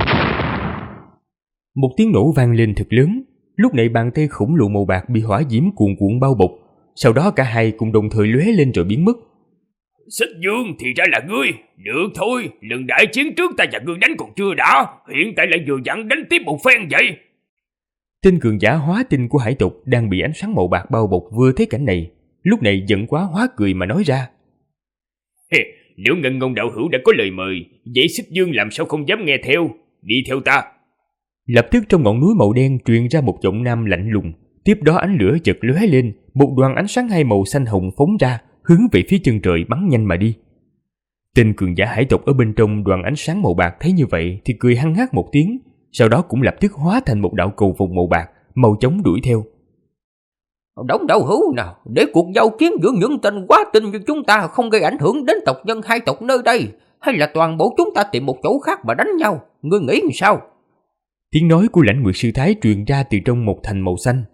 Một tiếng nổ vang lên thật lớn. Lúc này bàn tay khổng lồ màu bạc bị hỏa diễm cuồn cuộn bao bọc, sau đó cả hai cùng đồng thời lóe lên rồi biến mất. Xích Dương thì ra là ngươi. Được thôi, lần đại chiến trước ta và ngươi đánh còn chưa đã, hiện tại lại vừa dặn đánh tiếp một phen vậy. Tên cường giả hóa tinh của hải tộc đang bị ánh sáng màu bạc bao bọc vừa thấy cảnh này, lúc này giận quá hóa cười mà nói ra: Nếu Ngân Ngôn đạo hữu đã có lời mời, vậy Xích Dương làm sao không dám nghe theo? Đi theo ta. Lập tức trong ngọn núi màu đen truyền ra một giọng nam lạnh lùng, tiếp đó ánh lửa chợt lóe lên, một đoàn ánh sáng hai màu xanh hồng phóng ra, hướng về phía chân trời bắn nhanh mà đi. Tên cường giả hải tộc ở bên trong đoàn ánh sáng màu bạc thấy như vậy thì cười hăng hắc một tiếng, sau đó cũng lập tức hóa thành một đạo cầu vồng màu bạc, mau chóng đuổi theo. Đống đạo hữu nào, để cuộc giao chiến giữa những tên quá tinh như chúng ta không gây ảnh hưởng đến tộc nhân hai tộc nơi đây, hay là toàn bộ chúng ta tìm một chỗ khác mà đánh nhau, ngươi nghĩ làm sao? Tiếng nói của Lãnh Nguyệt sư thái truyền ra từ trong một thành màu xanh.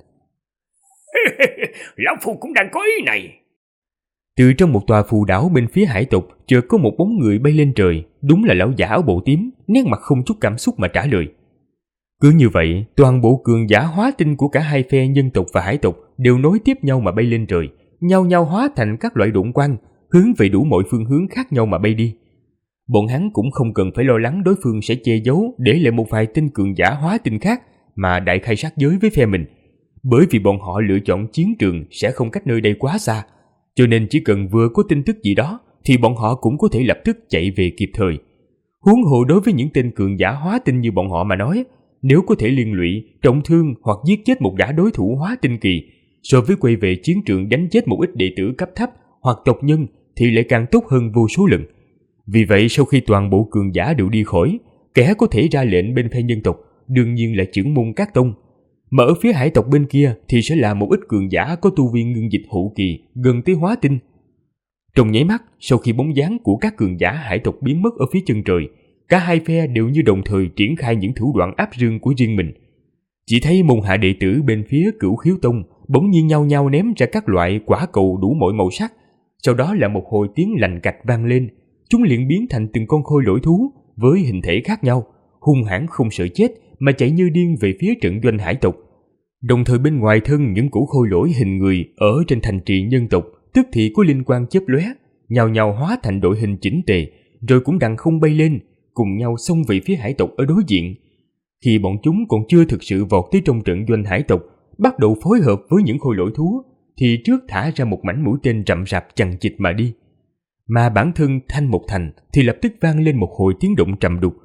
Lão phu cũng đang có ý này. Từ trong một tòa phù đảo bên phía hải tộc chợt có một bóng người bay lên trời, đúng là lão giả áo bộ tím, nét mặt không chút cảm xúc mà trả lời. Cứ như vậy, toàn bộ cường giả hóa tinh của cả hai phe nhân tộc và hải tộc đều nối tiếp nhau mà bay lên trời, nhau nhau hóa thành các loại độn quang, hướng về đủ mọi phương hướng khác nhau mà bay đi. Bọn hắn cũng không cần phải lo lắng đối phương sẽ che giấu để lại một vài tên cường giả hóa tinh khác mà đại khai sát giới với phe mình, bởi vì bọn họ lựa chọn chiến trường sẽ không cách nơi đây quá xa, cho nên chỉ cần vừa có tin tức gì đó thì bọn họ cũng có thể lập tức chạy về kịp thời. Huống hồ đối với những tên cường giả hóa tinh như bọn họ mà nói, nếu có thể liên lụy, trọng thương hoặc giết chết một gã đối thủ hóa tinh kỳ, so với quay về chiến trường đánh chết một ít đệ tử cấp thấp hoặc tộc nhân thì lại càng tốt hơn vô số lần. Vì vậy sau khi toàn bộ cường giả đều đi khỏi, kẻ có thể ra lệnh bên phe nhân tộc đương nhiên là trưởng môn các tông, mà ở phía hải tộc bên kia thì sẽ là một ít cường giả có tu vi ngưng dịch hậu kỳ gần tới hóa tinh. Trong nháy mắt, sau khi bóng dáng của các cường giả hải tộc biến mất ở phía chân trời, cả hai phe đều như đồng thời triển khai những thủ đoạn áp rương của riêng mình. Chỉ thấy môn hạ đệ tử bên phía Cửu Khiếu Tông bỗng nhiên nhao nhao ném ra các loại quả cầu đủ mọi màu sắc, sau đó là một hồi tiếng lành cạch vang lên, chúng liền biến thành từng con khôi lỗi thú với hình thể khác nhau, hung hãn không sợ chết mà chạy như điên về phía trận doanh hải tộc. Đồng thời bên ngoài thân những cỗ khôi lỗi hình người ở trên thành trì nhân tộc tức thì có linh quang chớp lóe, nhào nhào hóa thành đội hình chỉnh tề, rồi cũng đằng không bay lên, cùng nhau xông về phía hải tộc ở đối diện. Khi bọn chúng còn chưa thực sự vọt tới trong trận doanh hải tộc, bắt đầu phối hợp với những khôi lỗi thú, thì trước thả ra một mảnh mũi tên rậm rạp chằng chịt mà đi. Mà bản thân Thanh Một Thành thì lập tức vang lên một hồi tiếng động trầm đục.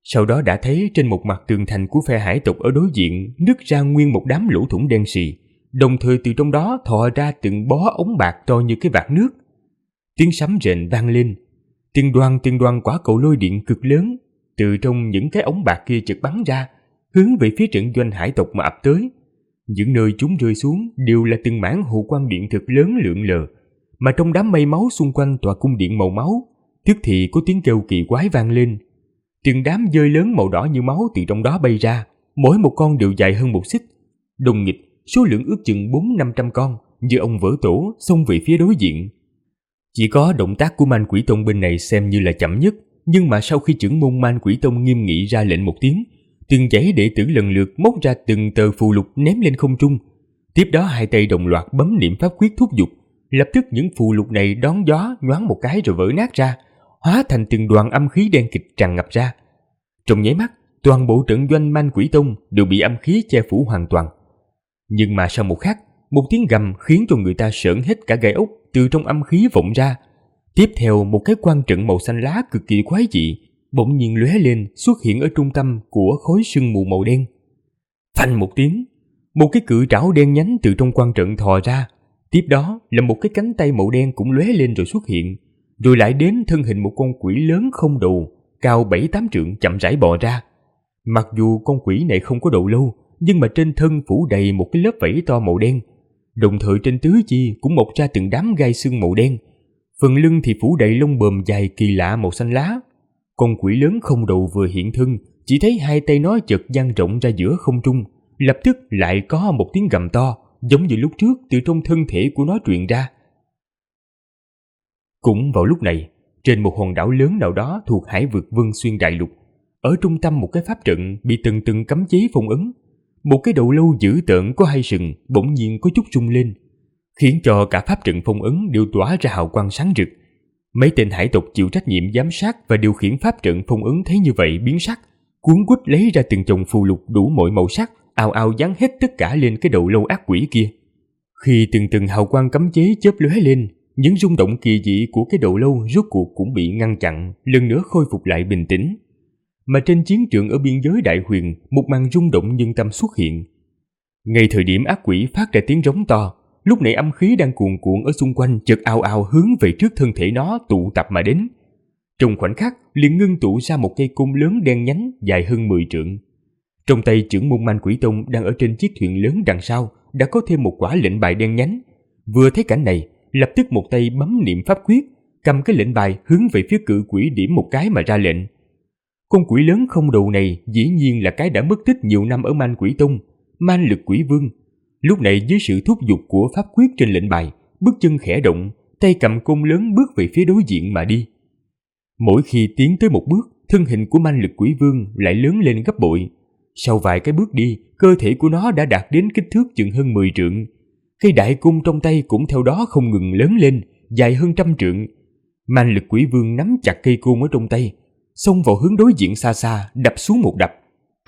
Sau đó đã thấy trên một mặt tường thành của phe hải tộc ở đối diện nứt ra nguyên một đám lỗ thủng đen sì, đồng thời từ trong đó thò ra từng bó ống bạc to như cái vạc nước. Tiếng sấm rền vang lên, từng đoàn quả cầu lôi điện cực lớn từ trong những cái ống bạc kia chợt bắn ra, hướng về phía trận doanh hải tộc mà ập tới. Những nơi chúng rơi xuống đều là từng mảng hồ quang điện thực lớn lượn lờ, mà trong đám mây máu xung quanh tòa cung điện màu máu, tức thì có tiếng kêu kỳ quái vang lên. Từng đám dơi lớn màu đỏ như máu từ trong đó bay ra, mỗi một con đều dài hơn một xích. Đồng nghịch, số lượng ước chừng 400-500 con, như ông vỡ tổ xông về phía đối diện. Chỉ có động tác của Man Quỷ Tông bên này xem như là chậm nhất, nhưng mà sau khi trưởng môn Man Quỷ Tông nghiêm nghị ra lệnh một tiếng, từng dãy đệ tử lần lượt móc ra từng tờ phù lục ném lên không trung. Tiếp đó hai tay đồng loạt bấm niệm pháp quyết thúc giục, lập tức những phù lục này đón gió nhoáng một cái rồi vỡ nát ra, hóa thành từng đoàn âm khí đen kịt tràn ngập ra. Trong nháy mắt, toàn bộ trận doanh Man Quỷ Tông đều bị âm khí che phủ hoàn toàn. Nhưng mà sau một khắc, một tiếng gầm khiến cho người ta sởn hết cả gai ốc từ trong âm khí vọng ra. Tiếp theo, một cái quan trận màu xanh lá cực kỳ quái dị bỗng nhiên lóe lên, xuất hiện ở trung tâm của khối sương mù màu đen. Phanh một tiếng, một cái cự trảo đen nhánh từ trong quan trận thò ra. Tiếp đó là một cái cánh tay màu đen cũng lóe lên rồi xuất hiện, rồi lại đến thân hình một con quỷ lớn không đầu, cao 7-8 trượng chậm rãi bò ra. Mặc dù con quỷ này không có đầu lâu, nhưng mà trên thân phủ đầy một cái lớp vảy to màu đen, đồng thời trên tứ chi cũng mọc ra từng đám gai xương màu đen. Phần lưng thì phủ đầy lông bờm dài kỳ lạ màu xanh lá. Con quỷ lớn không đầu vừa hiện thân, chỉ thấy hai tay nó chợt dang rộng ra giữa không trung, lập tức lại có một tiếng gầm to, giống như lúc trước từ trong thân thể của nó truyền ra. Cũng vào lúc này, trên một hòn đảo lớn nào đó thuộc hải vực Vân Xuyên Đại Lục, ở trung tâm một cái pháp trận bị từng cấm chế phong ấn, một cái đầu lâu dữ tợn có hai sừng bỗng nhiên có chút rung lên, khiến cho cả pháp trận phong ấn đều tỏa ra hào quang sáng rực. Mấy tên hải tộc chịu trách nhiệm giám sát và điều khiển pháp trận phong ấn thấy như vậy biến sắc, cuống quýt lấy ra từng chồng phù lục đủ mọi màu sắc, ào ào dán hết tất cả lên cái đầu lâu ác quỷ kia. Khi từng hào quang cấm chế chớp lóe lên, những rung động kỳ dị của cái đầu lâu rốt cuộc cũng bị ngăn chặn, lần nữa khôi phục lại bình tĩnh. Mà trên chiến trường ở biên giới Đại Huyền, một màn rung động nhân tâm xuất hiện. Ngay thời điểm ác quỷ phát ra tiếng rống to, lúc này âm khí đang cuồn cuộn ở xung quanh chợt ào ào hướng về trước thân thể nó tụ tập mà đến. Trong khoảnh khắc liền ngưng tụ ra một cây côn lớn đen nhánh dài hơn 10 trượng. Trong tay trưởng môn Man Quỷ Tông đang ở trên chiếc thuyền lớn đằng sau đã có thêm một quả lệnh bài đen nhánh. Vừa thấy cảnh này, lập tức một tay bấm niệm pháp quyết, cầm cái lệnh bài hướng về phía cự quỷ điểm một cái mà ra lệnh. Con quỷ lớn không đầu này dĩ nhiên là cái đã mất tích nhiều năm ở Man Quỷ Tông, Man Lực Quỷ Vương. Lúc này dưới sự thúc giục của pháp quyết trên lệnh bài, bước chân khẽ động, tay cầm côn lớn bước về phía đối diện mà đi. Mỗi khi tiến tới một bước, thân hình của Man Lực Quỷ Vương lại lớn lên gấp bội. Sau vài cái bước đi, cơ thể của nó đã đạt đến kích thước chừng hơn 10 trượng. Cây đại cung trong tay cũng theo đó không ngừng lớn lên, dài hơn 100 trượng. Man Lực Quỷ Vương nắm chặt cây cung ở trong tay, xông vào hướng đối diện xa xa, đập xuống một đập.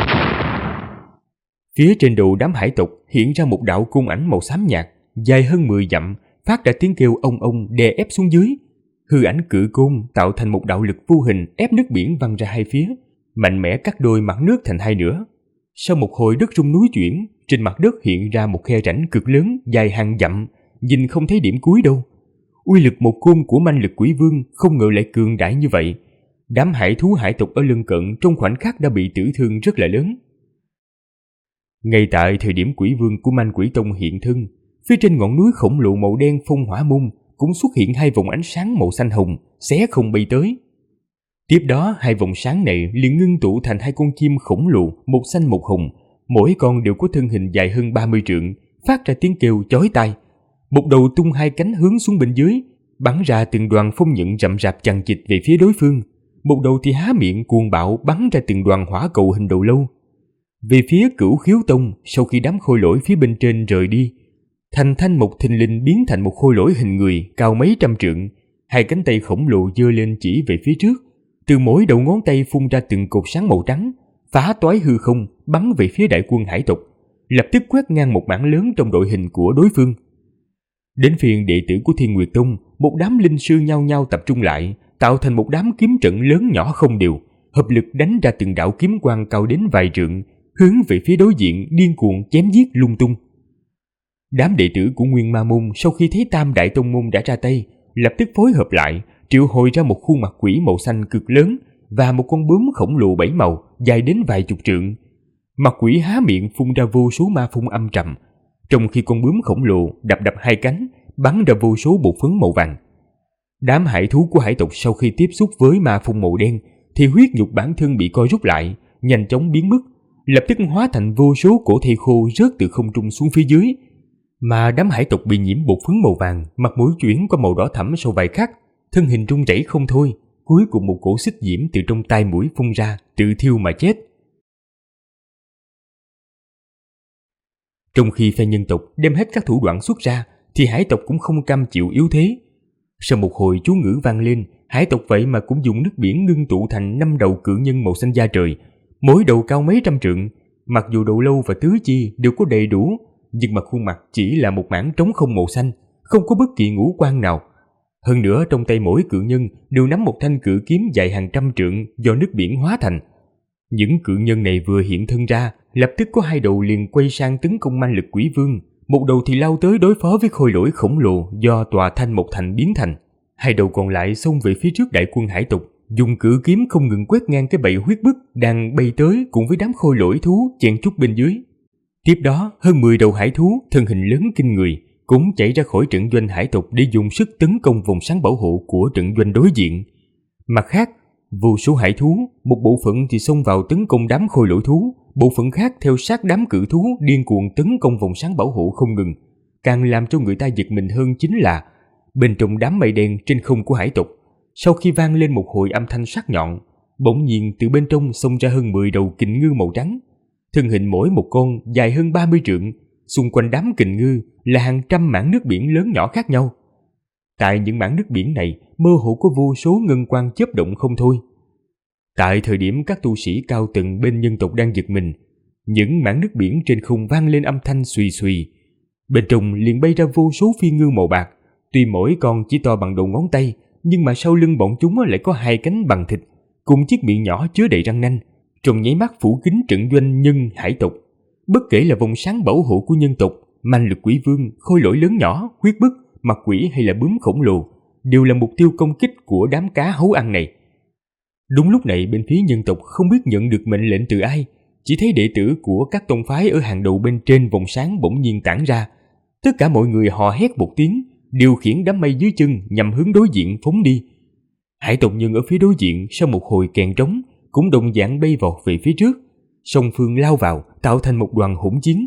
Phía trên đầu đám hải tộc hiện ra một đạo cung ảnh màu xám nhạt, dài hơn 10 dặm, phát ra tiếng kêu ông đè ép xuống dưới. Hư ảnh cự côn tạo thành một đạo lực vô hình ép nước biển văng ra hai phía, mạnh mẽ cắt đôi mặt nước thành hai nửa. Sau một hồi đất rung núi chuyển, trên mặt đất hiện ra một khe rãnh cực lớn dài hàng dặm, nhìn không thấy điểm cuối đâu. Uy lực một côn của Man Lực Quỷ Vương không ngờ lại cường đại như vậy. Đám hải thú hải tộc ở lân cận trong khoảnh khắc đã bị tử thương rất là lớn. Ngay tại thời điểm quỷ vương của Man Quỷ Tông hiện thân, phía trên ngọn núi khổng lồ màu đen Phong Hỏa Môn cũng xuất hiện hai vòng ánh sáng màu xanh hồng, xé không bay tới. Tiếp đó hai vòng sáng này liền ngưng tụ thành hai con chim khổng lồ, một xanh một hồng, mỗi con đều có thân hình dài hơn 30 trượng, phát ra tiếng kêu chói tai. Một đầu tung hai cánh hướng xuống bên dưới, bắn ra từng đoàn phong nhận rậm rạp chằng chịt về phía đối phương. Một đầu thì há miệng cuồng bạo bắn ra từng đoàn hỏa cầu hình đầu lâu. Về phía Cửu Khiếu Tông, sau khi đám khôi lỗi phía bên trên rời đi, thành thanh một thình lình biến thành một khôi lỗi hình người cao mấy trăm trượng, hai cánh tay khổng lồ giơ lên chỉ về phía trước, từ mỗi đầu ngón tay phun ra từng cột sáng màu trắng, phá toái hư không, bắn về phía đại quân hải tộc, lập tức quét ngang một mảng lớn trong đội hình của đối phương. Đến phiên đệ tử của Thiên Nguyệt Tông, một đám linh sư nhao nhao tập trung lại, tạo thành một đám kiếm trận lớn nhỏ không đều, hợp lực đánh ra từng đạo kiếm quang cao đến vài trượng, hướng về phía đối diện điên cuồng chém giết lung tung. Đám đệ tử của Nguyên Ma Môn sau khi thấy Tam Đại Tông Môn đã ra tay, lập tức phối hợp lại, triệu hồi ra một khuôn mặt quỷ màu xanh cực lớn và một con bướm khổng lồ 7 màu dài đến vài chục trượng. Mặt quỷ há miệng phun ra vô số ma phun âm trầm, trong khi con bướm khổng lồ đập hai cánh, bắn ra vô số bột phấn màu vàng. Đám hải thú của hải tộc sau khi tiếp xúc với ma phun màu đen thì huyết nhục bản thân bị co rút lại, nhanh chóng biến mất, lập tức hóa thành vô số cổ thây khô rớt từ không trung xuống phía dưới. Mà đám hải tộc bị nhiễm bột phấn màu vàng, mặt mũi chuyển qua màu đỏ thẫm sau vài khắc, thân hình run rẩy không thôi, cuối cùng một cổ xích diễm từ trong tai mũi phun ra, tự thiêu mà chết. Trong khi phe nhân tộc đem hết các thủ đoạn xuất ra, thì hải tộc cũng không cam chịu yếu thế. Sau một hồi chú ngữ vang lên, hải tộc vậy mà cũng dùng nước biển ngưng tụ thành 5 đầu cự nhân màu xanh da trời, mỗi đầu cao mấy trăm trượng. Mặc dù đầu lâu và tứ chi đều có đầy đủ, nhưng mà khuôn mặt chỉ là một mảng trống không màu xanh, không có bất kỳ ngũ quan nào. Hơn nữa trong tay mỗi cự nhân đều nắm một thanh cự kiếm dài hàng trăm trượng do nước biển hóa thành. Những cự nhân này vừa hiện thân ra, lập tức có 2 đầu liền quay sang tấn công ma lực quỷ vương, một đầu thì lao tới đối phó với khôi lỗi khổng lồ do tòa thanh một thành biến thành. 2 đầu còn lại xông về phía trước đại quân hải tộc, dùng cự kiếm không ngừng quét ngang cái bầy huyết bức đang bay tới cùng với đám khôi lỗi thú chen chúc bên dưới. Tiếp đó, hơn 10 đầu hải thú thân hình lớn kinh người cũng chạy ra khỏi trận doanh hải tộc để dùng sức tấn công vòng sáng bảo hộ của trận doanh đối diện. Mặt khác, vô số hải thú, một bộ phận thì xông vào tấn công đám khôi lỗi thú, bộ phận khác theo sát đám cự thú điên cuồng tấn công vòng sáng bảo hộ không ngừng. Càng làm cho người ta giật mình hơn chính là bên trong đám mây đen trên không của hải tộc, sau khi vang lên một hồi âm thanh sắc nhọn, bỗng nhiên từ bên trong xông ra hơn 10 đầu kình ngư màu trắng. Thân hình mỗi một con dài hơn 30 trượng, xung quanh đám kình ngư là hàng trăm mảng nước biển lớn nhỏ khác nhau. Tại những mảng nước biển này mơ hồ có vô số ngân quang chớp động không thôi. Tại thời điểm các tu sĩ cao tầng bên nhân tộc đang giật mình, những mảng nước biển trên không vang lên âm thanh xùy xùy. Bên trong liền bay ra vô số phi ngư màu bạc, tuy mỗi con chỉ to bằng đầu ngón tay, nhưng mà sau lưng bọn chúng lại có 2 cánh bằng thịt, cùng chiếc miệng nhỏ chứa đầy răng nanh, trong nháy mắt phủ kín trận doanh nhân hải tộc. Bất kể là vòng sáng bảo hộ của nhân tộc, man lực quỷ vương, khôi lỗi lớn nhỏ, huyết bức, mặt quỷ hay là bướm khổng lồ, đều là mục tiêu công kích của đám cá hấu ăn này. Đúng lúc này bên phía nhân tộc không biết nhận được mệnh lệnh từ ai, chỉ thấy đệ tử của các tông phái ở hàng đầu bên trên vòng sáng bỗng nhiên tản ra. Tất cả mọi người hò hét một tiếng, điều khiển đám mây dưới chân nhằm hướng đối diện phóng đi. Hải tộc nhân ở phía đối diện sau một hồi kèn trống cũng đồng dạng bay vọt về phía trước, song phương lao vào tạo thành một đoàn hỗn chiến.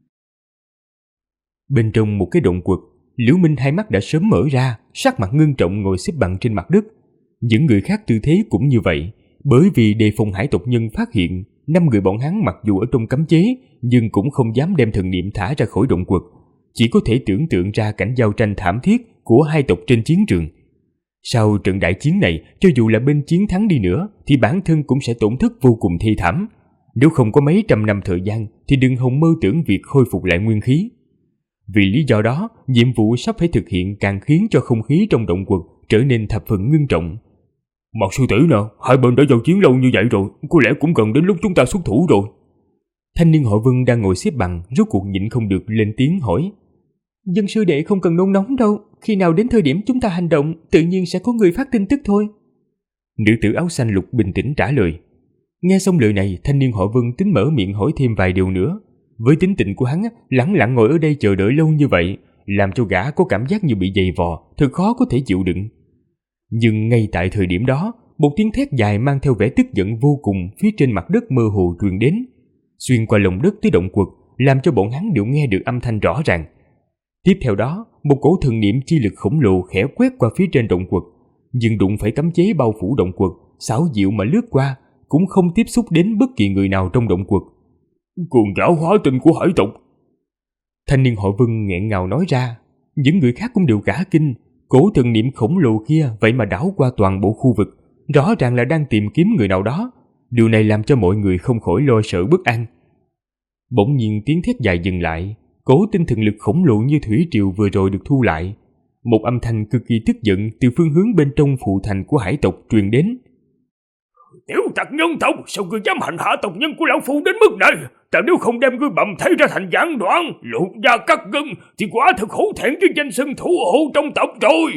Bên trong một cái động quật, Liễu Minh hai mắt đã sớm mở ra, sắc mặt ngưng trọng ngồi xếp bằng trên mặt đất. Những người khác tư thế cũng như vậy, bởi vì đề phòng hải tộc nhân phát hiện 5 người bọn hắn mặc dù ở trong cấm chế nhưng cũng không dám đem thần niệm thả ra khỏi động quật, chỉ có thể tưởng tượng ra cảnh giao tranh thảm thiết của hai tộc trên chiến trường. Sau trận đại chiến này, cho dù là bên chiến thắng đi nữa thì bản thân cũng sẽ tổn thất vô cùng thê thảm. Nếu không có mấy trăm năm thời gian thì đừng hòng mơ tưởng việc khôi phục lại nguyên khí. Vì lý do đó, nhiệm vụ sắp phải thực hiện càng khiến cho không khí trong động quật trở nên thập phần ngưng trọng. Mạc sư tỷ nè, hai bên đã giao chiến lâu như vậy rồi, có lẽ cũng gần đến lúc chúng ta xuất thủ rồi. Thanh niên họ Vân đang ngồi xếp bằng, rốt cuộc nhịn không được lên tiếng hỏi. Dân sư đệ không cần nôn nóng đâu, khi nào đến thời điểm chúng ta hành động, tự nhiên sẽ có người phát tin tức thôi. Nữ tử áo xanh lục bình tĩnh trả lời. Nghe xong lời này, thanh niên họ Vân tính mở miệng hỏi thêm vài điều nữa. Với tính tình của hắn, lẳng lặng ngồi ở đây chờ đợi lâu như vậy, làm cho gã có cảm giác như bị dày vò, thật khó có thể chịu đựng. Nhưng ngay tại thời điểm đó, một tiếng thét dài mang theo vẻ tức giận vô cùng phía trên mặt đất mơ hồ truyền đến, xuyên qua lòng đất tới động quật, làm cho bọn hắn đều nghe được âm thanh rõ ràng. Tiếp theo đó, một cổ thần niệm chi lực khổng lồ khẽ quét qua phía trên động quật, nhưng đụng phải cấm chế bao phủ động quật, xảo diệu mà lướt qua, cũng không tiếp xúc đến bất kỳ người nào trong động quật. Cường giả hóa tinh của hải tộc. Thanh niên họ Vân nghẹn ngào nói ra. Những người khác cũng đều cả kinh. Cổ thần niệm khổng lồ kia vậy mà đảo qua toàn bộ khu vực, rõ ràng là đang tìm kiếm người nào đó. Điều này làm cho mọi người không khỏi lo sợ bất an. Bỗng nhiên tiếng thét dài dừng lại. Cổ tinh thần lực khổng lồ như thủy triều vừa rồi được thu lại. Một âm thanh cực kỳ tức giận từ phương hướng bên trong phụ thành của hải tộc truyền đến. Tiểu tặc nhân tộc, sao ngươi dám hành hạ tộc nhân của lão phu đến mức này? Ta nếu không đem ngươi bầm thây ra thành giảng đoạn, lột da cắt gân, thì quả thật hổ thẹn với danh xưng thủ hộ trong tộc rồi.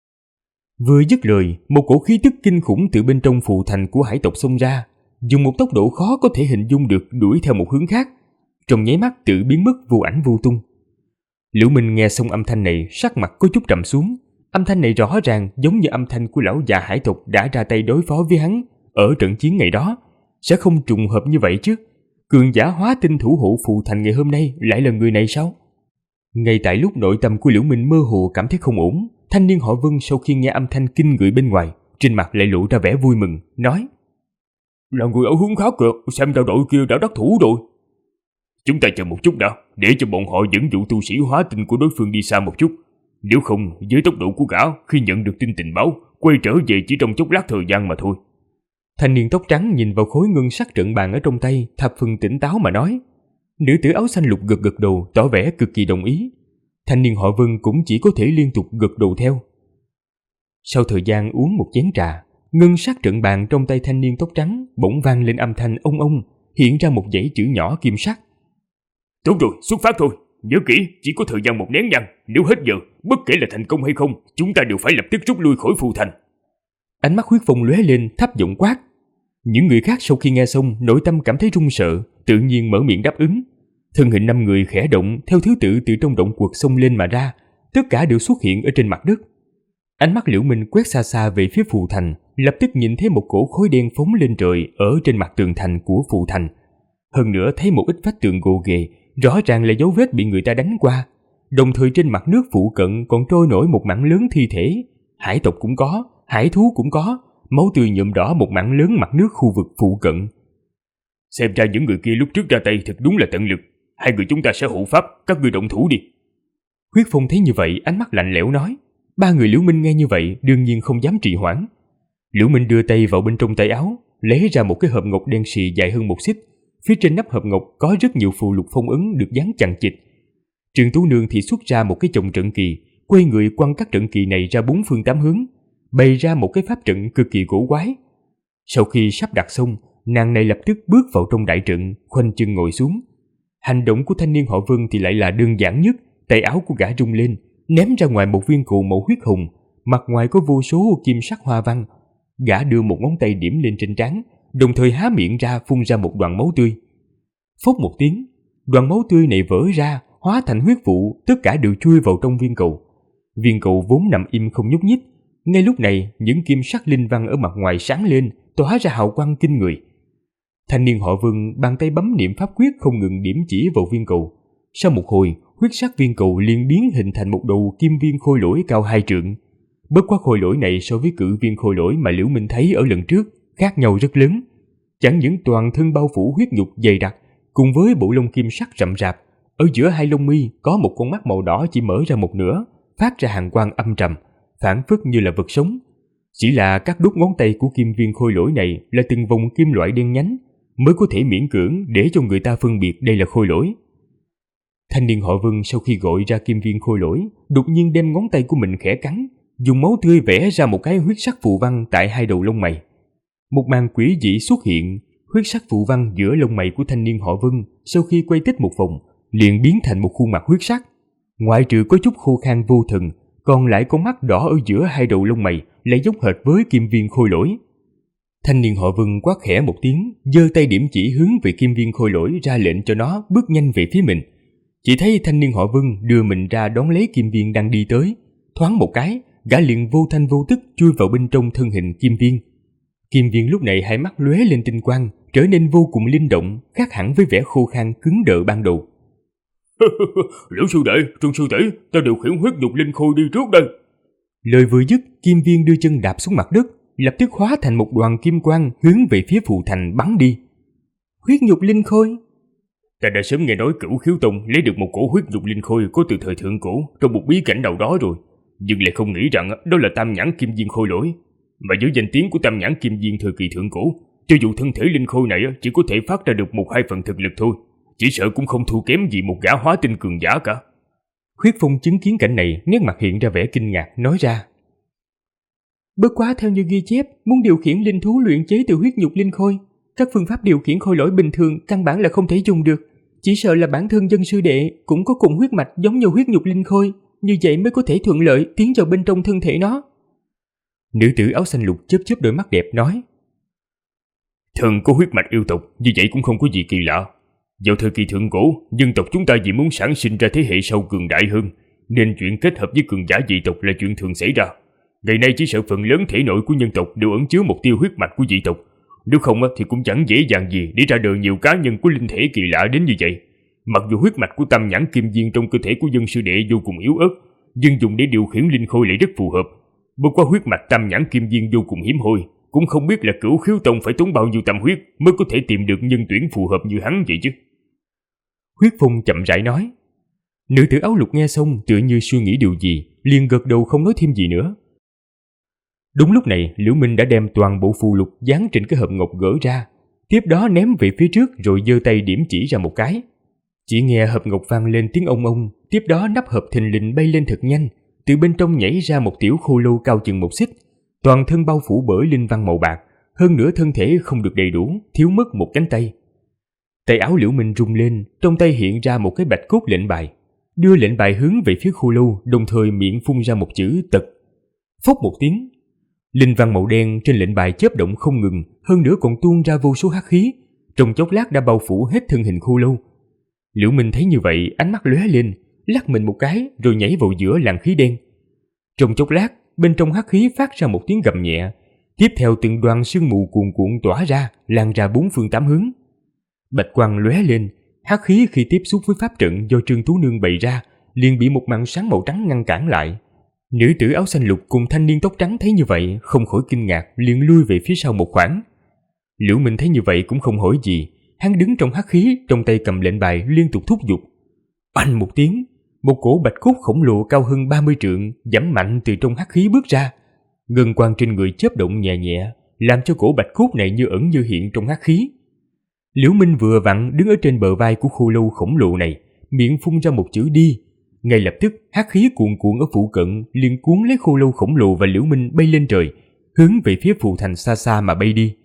Vừa dứt lời, một cổ khí tức kinh khủng từ bên trong phù thành của hải tộc xông ra, dùng một tốc độ khó có thể hình dung được đuổi theo một hướng khác, trong nháy mắt tự biến mất vô ảnh vô tung. Liễu Minh nghe xong âm thanh này, sắc mặt có chút trầm xuống. Âm thanh này rõ ràng giống như âm thanh của lão già hải tộc đã ra tay đối phó với hắn ở trận chiến ngày đó, sẽ không trùng hợp như vậy chứ. Cường giả hóa tinh thủ hộ phù thành ngày hôm nay lại là người này sao? Ngay tại lúc nội tâm của Liễu Minh mơ hồ cảm thấy không ổn, thanh niên họ Vân sau khi nghe âm thanh kinh người bên ngoài, trên mặt lại lộ ra vẻ vui mừng, nói: Là người ở hướng khác kìa, xem ra đội kia đã đắc thủ rồi. Chúng ta chờ một chút đã, để cho bọn họ dẫn dụ tu sĩ hóa tinh của đối phương đi xa một chút. Nếu không, với tốc độ của gã, khi nhận được tin tình báo, quay trở về chỉ trong chốc lát thời gian mà thôi. Thanh niên tóc trắng nhìn vào khối ngân sắc trận bàn ở trong tay, thập phần tỉnh táo mà nói. Nữ tử áo xanh lục gật gật đầu, tỏ vẻ cực kỳ đồng ý. Thanh niên họ Vân cũng chỉ có thể liên tục gật đầu theo. Sau thời gian uống một chén trà, ngân sắc trận bàn trong tay thanh niên tóc trắng bỗng vang lên âm thanh ông ông, hiện ra một dãy chữ nhỏ kim sắc. Tốt rồi, xuất phát thôi. Nhớ kỹ, chỉ có thời gian một nén nhang. Nếu hết giờ, bất kể là thành công hay không, chúng ta đều phải lập tức rút lui khỏi phù thành. Ánh mắt Huyết Phong lóe lên, thấp giọng quát. Những người khác sau khi nghe xong, nội tâm cảm thấy run sợ, tự nhiên mở miệng đáp ứng. Thân hình 5 người khẽ động theo thứ tự từ trong động quật xông lên mà ra, tất cả đều xuất hiện ở trên mặt đất. Ánh mắt Liễu Minh quét xa xa về phía phù thành, lập tức nhìn thấy một cổ khói đen phóng lên trời ở trên mặt tường thành của phù thành. Hơn nữa thấy một ít vách tường gồ ghề, rõ ràng là dấu vết bị người ta đánh qua. Đồng thời trên mặt nước phụ cận còn trôi nổi một mảng lớn thi thể. Hải tộc cũng có, hải thú cũng có, máu tươi nhuộm đỏ một mảng lớn mặt nước khu vực phụ cận. Xem ra những người kia lúc trước ra tay thật đúng là tận lực. Hai người chúng ta sẽ hộ pháp, các ngươi động thủ đi. Huyết Phong thấy như vậy, ánh mắt lạnh lẽo nói. 3 người Liễu Minh nghe như vậy đương nhiên không dám trì hoãn. Liễu Minh đưa tay vào bên trong tay áo, lấy ra một cái hộp ngọc đen xì dài hơn 1 xích. Phía trên nắp hộp ngọc có rất nhiều phù lục phong ấn được dán chằng chịt. Trường Tú Nương thì xuất ra một cái chồng trận kỳ, quay người quăng các trận kỳ này ra 4 phương 8 hướng, bày ra một cái pháp trận cực kỳ cổ quái. Sau khi sắp đặt xong, nàng này lập tức bước vào trong đại trận, khoanh chân ngồi xuống. Hành động của thanh niên họ Vân thì lại là đơn giản nhất, tay áo của gã rung lên, ném ra ngoài một viên cầu màu huyết hồng, mặt ngoài có vô số kim sắc hoa văn. Gã đưa một ngón tay điểm lên trên trán, đồng thời há miệng ra phun ra một đoàn máu tươi. Phốc một tiếng, đoàn máu tươi này vỡ ra, hóa thành huyết vụ, tất cả đều chui vào trong viên cầu. Viên cầu vốn nằm im không nhúc nhích, ngay lúc này những kim sắc linh văn ở mặt ngoài sáng lên, tỏa ra hào quang kinh người. Thanh niên họ Vân bàn tay bấm niệm pháp quyết không ngừng điểm chỉ vào viên cầu. Sau một hồi, huyết sắc viên cầu liền biến hình thành một đầu kim viên khôi lỗi cao 2 trượng. Bất quá khôi lỗi này so với cự viên khôi lỗi mà Liễu Minh thấy ở lần trước khác nhau rất lớn. Chẳng những toàn thân bao phủ huyết nhục dày đặc, cùng với bộ lông kim sắc rậm rạp, ở giữa hai lông mi có một con mắt màu đỏ chỉ mở ra một nửa, phát ra hàn quang âm trầm, phảng phất như là vật sống. Chỉ là các đốt ngón tay của kim viên khôi lỗi này là từng vòng kim loại đen nhánh, mới có thể miễn cưỡng để cho người ta phân biệt đây là khôi lỗi. Thanh niên họ Vân sau khi gọi ra kim viên khôi lỗi, đột nhiên đem ngón tay của mình khẽ cắn, dùng máu tươi vẽ ra một cái huyết sắc phù văn tại hai đầu lông mày. Một màn quỷ dị xuất hiện, huyết sắc phù văn giữa lông mày của thanh niên họ Vân sau khi quay tích một vòng, liền biến thành một khuôn mặt huyết sắc. Ngoại trừ có chút khô khan vô thần, còn lại con mắt đỏ ở giữa hai đầu lông mày lại giống hệt với kim viên khôi lỗi. Thanh niên họ Vân quát khẽ một tiếng, giơ tay điểm chỉ hướng về kim viên khôi lỗi, ra lệnh cho nó bước nhanh về phía mình. Chỉ thấy thanh niên họ Vân đưa mình ra đón lấy kim viên đang đi tới, thoáng một cái, gã liền vô thanh vô tức chui vào bên trong thân hình kim viên. Kim viên lúc này hai mắt lóe lên tinh quang, trở nên vô cùng linh động, khác hẳn với vẻ khô khan cứng đờ ban đầu. Liễu sư đệ, Trương sư tỷ, ta điều khiển huyết nhục linh khôi đi trước đây. Lời vừa dứt, kim viên đưa chân đạp xuống mặt đất, lập tức hóa thành một đoàn kim quang hướng về phía phù thành bắn đi. Huyết nhục linh khôi? Ta đã sớm nghe nói Cửu Khiếu Tông lấy được một cổ huyết nhục linh khôi có từ thời thượng cổ trong một bí cảnh nào đó rồi, nhưng lại không nghĩ rằng đó là Tam Nhãn Kim Viên khôi lỗi. Mà với danh tiếng của Tam Nhãn Kim Viên thời kỳ thượng cổ, cho dù thân thể linh khôi này chỉ có thể phát ra được 1-2 phần thực lực thôi, chỉ sợ cũng không thua kém gì một gã hóa tinh cường giả cả. Huyết Phong chứng kiến cảnh này, nét mặt hiện ra vẻ kinh ngạc, nói ra: Bất quá theo như ghi chép, muốn điều khiển linh thú luyện chế từ huyết nhục linh khôi, các phương pháp điều khiển khôi lỗi bình thường căn bản là không thể dùng được. Chỉ sợ là bản thân dân sư đệ cũng có cùng huyết mạch giống như huyết nhục linh khôi, như vậy mới có thể thuận lợi tiến vào bên trong thân thể nó. Nữ tử áo xanh lục chớp chớp đôi mắt đẹp nói: Thần có huyết mạch yêu tộc, như vậy cũng không có gì kỳ lạ. Vào thời kỳ thượng cổ, dân tộc chúng ta vì muốn sản sinh ra thế hệ sau cường đại hơn, nên chuyện kết hợp với cường giả dị tộc là chuyện thường xảy ra. Ngày nay chỉ sợ phần lớn thể nội của nhân tộc đều ẩn chứa một tia huyết mạch của dị tộc. Nếu không thì cũng chẳng dễ dàng gì để ra đời nhiều cá nhân của linh thể kỳ lạ đến như vậy. Mặc dù huyết mạch của Tam Nhãn Kim Viên trong cơ thể của dân sư đệ vô cùng yếu ớt, nhưng dùng để điều khiển linh khôi lại rất phù hợp. Bất quá huyết mạch Tam Nhãn Kim Viên vô cùng hiếm hoi, cũng không biết là Cửu Khiếu Tông phải tốn bao nhiêu tâm huyết mới có thể tìm được nhân tuyển phù hợp như hắn vậy chứ. Huyết Phong chậm rãi nói. Nữ tử áo lục nghe xong tựa như suy nghĩ điều gì, liền gật đầu không nói thêm gì nữa. Đúng lúc này, Liễu Minh đã đem toàn bộ phù lục dán trên cái hộp ngọc gỡ ra, tiếp đó ném về phía trước rồi giơ tay điểm chỉ ra một cái. Chỉ nghe hộp ngọc vang lên tiếng ông ông, tiếp đó nắp hộp thình lình bay lên thật nhanh, từ bên trong nhảy ra một tiểu khô lâu cao chừng 1 xích, toàn thân bao phủ bởi linh văn màu bạc, hơn nữa thân thể không được đầy đủ, thiếu mất một cánh tay. Tay áo Liễu Minh rung lên, trong tay hiện ra một cái bạch cốt lệnh bài, đưa lệnh bài hướng về phía khô lâu, đồng thời miệng phun ra một chữ tật. Phốc một tiếng, linh văn màu đen trên lệnh bài chớp động không ngừng, hơn nữa còn tuôn ra vô số hắc khí, trong chốc lát đã bao phủ hết thân hình khô lâu. Liễu Minh thấy như vậy, ánh mắt lóe lên, lắc mình một cái rồi nhảy vào giữa làn khí đen. Trong chốc lát, bên trong hắc khí phát ra một tiếng gầm nhẹ, tiếp theo từng đoàn sương mù cuồn cuộn tỏa ra, lan ra 4 phương 8 hướng. Bạch quang lóe lên, hắc khí khi tiếp xúc với pháp trận do Trương Tú Nương bày ra, liền bị một màn sáng màu trắng ngăn cản lại. Nữ tử áo xanh lục cùng thanh niên tóc trắng thấy như vậy, không khỏi kinh ngạc, liền lui về phía sau một khoảng. Liễu Minh thấy như vậy cũng không hỏi gì, hắn đứng trong hắc khí, trong tay cầm lệnh bài liên tục thúc giục. Oanh một tiếng, một cổ bạch cốt khổng lồ cao hơn 30 trượng giẫm mạnh từ trong hắc khí bước ra. Ngân quang trên người chớp động nhẹ nhẹ, làm cho cổ bạch cốt này như ẩn như hiện trong hắc khí. Liễu Minh vừa vặn đứng ở trên bờ vai của khô lâu khổng lồ này, miệng phun ra một chữ đi. Ngay lập tức, hắc khí cuồn cuộn ở phụ cận liền cuốn lấy khô lâu khổng lồ và Liễu Minh bay lên trời, hướng về phía phù thành xa xa mà bay đi.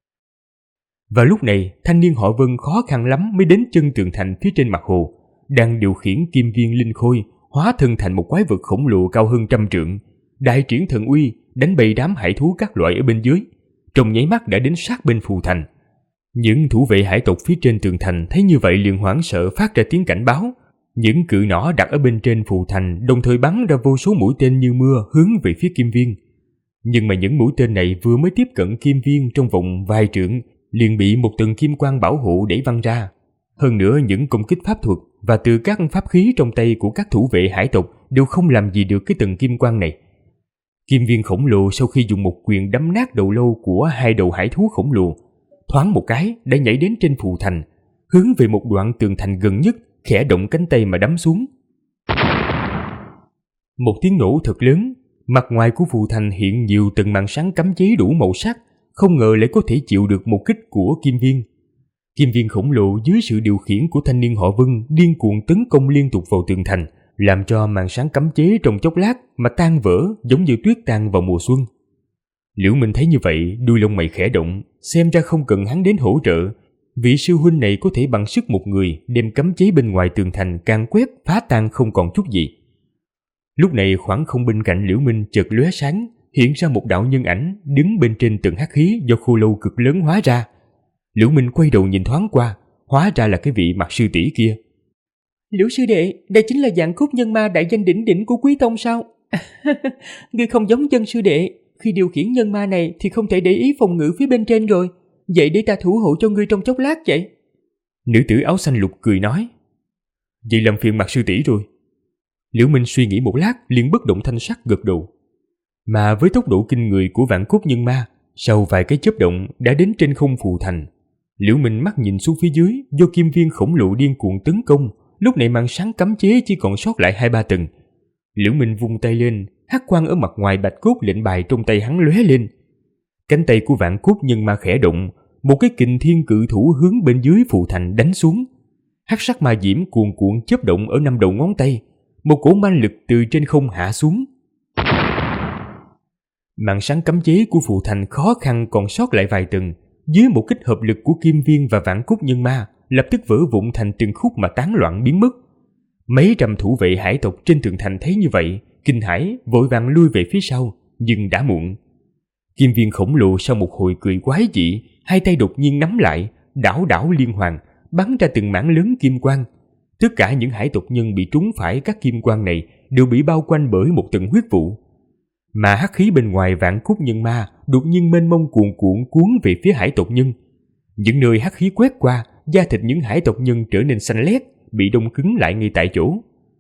Vào lúc này, thanh niên họ Vân khó khăn lắm mới đến chân tường thành phía trên mặt hồ, đang điều khiển kim viên linh khôi, hóa thân thành một quái vật khổng lồ cao hơn 100 trượng, đại triển thần uy, đánh bay đám hải thú các loại ở bên dưới, trong nháy mắt đã đến sát bên phù thành. Những thủ vệ hải tộc phía trên tường thành thấy như vậy liền hoảng sợ phát ra tiếng cảnh báo. Những cự nỏ đặt ở bên trên phù thành đồng thời bắn ra vô số mũi tên như mưa hướng về phía kim viên. Nhưng mà những mũi tên này vừa mới tiếp cận kim viên trong vòng vài trượng, liền bị một tầng kim quang bảo hộ đẩy văng ra. Hơn nữa những công kích pháp thuật và từ các pháp khí trong tay của các thủ vệ hải tộc đều không làm gì được cái tầng kim quang này. Kim viên khổng lồ sau khi dùng một quyền đấm nát đầu lâu của 2 đầu hải thú khổng lồ, thoáng một cái đã nhảy đến trên phù thành, hướng về một đoạn tường thành gần nhất, khẽ động cánh tay mà đấm xuống. Một tiếng nổ thật lớn, mặt ngoài của phù thành hiện nhiều tầng màn sáng cấm chế đủ màu sắc, không ngờ lại có thể chịu được một kích của kim viên. Kim viên khổng lồ dưới sự điều khiển của thanh niên họ Vân điên cuồng tấn công liên tục vào tường thành, làm cho màn sáng cấm chế trong chốc lát mà tan vỡ giống như tuyết tan vào mùa xuân. Liễu Minh thấy như vậy, đuôi lông mày khẽ động, xem ra không cần hắn đến hỗ trợ, vị sư huynh này có thể bằng sức một người đem cấm chế bên ngoài tường thành càn quét phá tan không còn chút gì. Lúc này khoảng không bên cạnh Liễu Minh chợt lóe sáng, hiện ra một đạo nhân ảnh đứng bên trên tầng hắc khí do khô lâu cực lớn hóa ra. Liễu Minh quay đầu nhìn thoáng qua, hóa ra là cái vị mặt sư tỷ kia. Liễu sư đệ, đây chính là Vạn Cốt Nhân Ma đại danh đỉnh đỉnh của Quý Tông sao? Ngươi không giống dân sư đệ, khi điều khiển nhân ma này thì không thể để ý phòng ngự phía bên trên rồi. Vậy để ta thủ hộ cho ngươi trong chốc lát vậy. Nữ tử áo xanh lục cười nói. Vậy làm phiền mặt sư tỷ rồi. Liễu Minh suy nghĩ một lát liền bất động thanh sắc gật đầu. Mà với tốc độ kinh người của Vạn Cốt Nhân Ma, sau vài cái chớp động đã đến trên không phù thành. Liễu Minh mắt nhìn xuống phía dưới, do kim viên khổng lồ điên cuồng tấn công, lúc này màn sáng cấm chế chỉ còn sót lại 2-3 tầng. Liễu Minh vung tay lên, hắc quang ở mặt ngoài bạch cốt lệnh bài trong tay hắn lóe lên. Cánh tay của Vạn Cốt Nhân Ma khẽ động, một cái kình thiên cự thủ hướng bên dưới phù thành đánh xuống. Hắc sắc ma diễm cuồn cuộn chớp động ở 5 đầu ngón tay, một cổ ma lực từ trên không hạ xuống. Màn sáng cấm chế của phù thành khó khăn còn sót lại vài tầng, dưới một kích hợp lực của Kim Viên và Vạn Cốt Nhân Ma, lập tức vỡ vụn thành từng khúc mà tán loạn biến mất. Mấy trăm thủ vệ hải tộc trên tường thành thấy như vậy, kinh hãi vội vàng lui về phía sau, nhưng đã muộn. Kim Viên khổng lồ sau một hồi cười quái dị, hai tay đột nhiên nắm lại, đảo đảo liên hoàn, bắn ra từng mảng lớn kim quang. Tất cả những hải tộc nhân bị trúng phải các kim quang này đều bị bao quanh bởi một tầng huyết vụ. Mà hắc khí bên ngoài Vạn Cốt Nhân Ma đột nhiên mênh mông cuồn cuộn cuốn về phía hải tộc nhân. Những nơi hắc khí quét qua, da thịt những hải tộc nhân trở nên xanh lét, bị đông cứng lại ngay tại chỗ.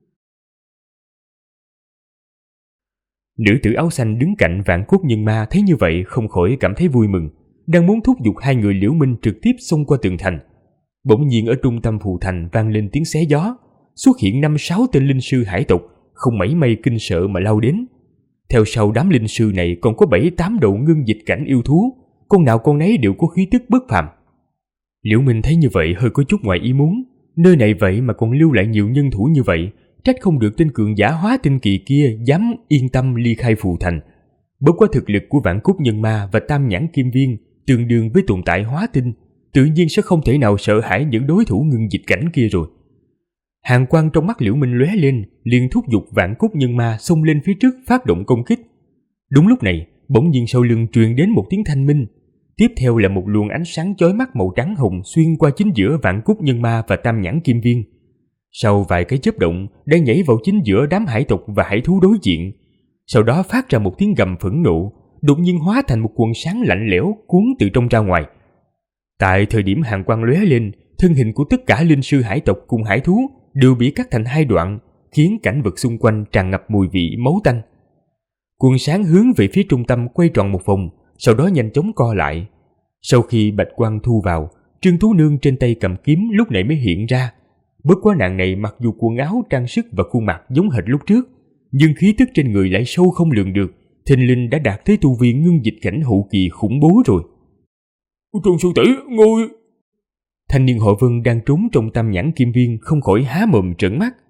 Nữ tử áo xanh đứng cạnh Vạn Cốt Nhân Ma thấy như vậy không khỏi cảm thấy vui mừng, đang muốn thúc giục hai người Liễu Minh trực tiếp xông qua tường thành. Bỗng nhiên ở trung tâm phù thành vang lên tiếng xé gió, xuất hiện 5-6 tên linh sư hải tộc, không mảy may kinh sợ mà lao đến. Theo sau đám linh sư này còn có 7-8 đầu ngưng dịch cảnh yêu thú, con nào con nấy đều có khí tức bất phàm. Liễu Minh thấy như vậy hơi có chút ngoài ý muốn, nơi này vậy mà còn lưu lại nhiều nhân thủ như vậy, trách không được tên cường giả hóa tinh kỳ kia dám yên tâm ly khai phù thành. Bất quá thực lực của Vạn Cốt Nhân Ma và Tam Nhãn Kim Viên tương đương với tồn tại hóa tinh, tự nhiên sẽ không thể nào sợ hãi những đối thủ ngưng dịch cảnh kia rồi. Hàn quang trong mắt Liễu Minh lóe lên, liền thúc giục Vạn Cốt Nhân Ma xông lên phía trước phát động công kích. Đúng lúc này, bỗng nhiên sau lưng truyền đến một tiếng thanh minh, tiếp theo là một luồng ánh sáng chói mắt màu trắng hồng xuyên qua chính giữa Vạn Cốt Nhân Ma và Tam Nhãn Kim Viên. Sau vài cái chớp động, đã nhảy vào chính giữa đám hải tộc và hải thú đối diện. Sau đó phát ra một tiếng gầm phẫn nộ, đột nhiên hóa thành một quần sáng lạnh lẽo cuốn từ trong ra ngoài. Tại thời điểm hàn quang lóe lên, thân hình của tất cả linh sư hải tộc cùng hải thú đều bị cắt thành hai đoạn, khiến cảnh vật xung quanh tràn ngập mùi vị máu tanh. Quần sáng hướng về phía trung tâm quay tròn một vòng, sau đó nhanh chóng co lại. Sau khi bạch quang thu vào, Trương Tú Nương trên tay cầm kiếm lúc này mới hiện ra. Bất quá nàng này mặc dù quần áo, trang sức và khuôn mặt giống hệt lúc trước, nhưng khí tức trên người lại sâu không lường được, thình lình đã đạt tới tu vi ngưng dịch cảnh hậu kỳ khủng bố rồi. Trương sư tỷ, ngươi... Thanh niên họ Vân đang trốn trong Tam Nhãn Kim Viên không khỏi há mồm trợn mắt.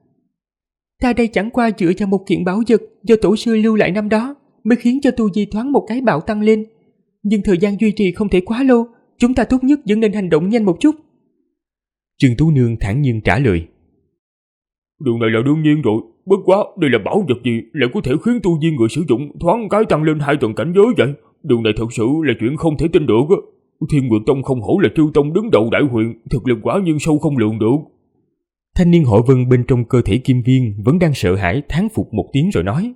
Ta đây chẳng qua dựa vào một kiện bảo vật do tổ sư lưu lại năm đó mới khiến cho tu vi thoáng một cái bạo tăng lên. Nhưng thời gian duy trì không thể quá lâu, chúng ta tốt nhất vẫn nên hành động nhanh một chút. Trương Tú Nương thản nhiên trả lời. Điều này là đương nhiên rồi, bất quá đây là bảo vật gì lại có thể khiến tu vi người sử dụng thoáng cái tăng lên 2 tầng cảnh giới vậy? Điều này thật sự là chuyện không thể tin được. Thiên Nguyệt Tông không hổ là Trư Tông đứng đầu đại huyền, thực lực quả nhiên sâu không lường được. Thanh niên họ Vân bên trong cơ thể Kim Viên vẫn đang sợ hãi thán phục một tiếng rồi nói.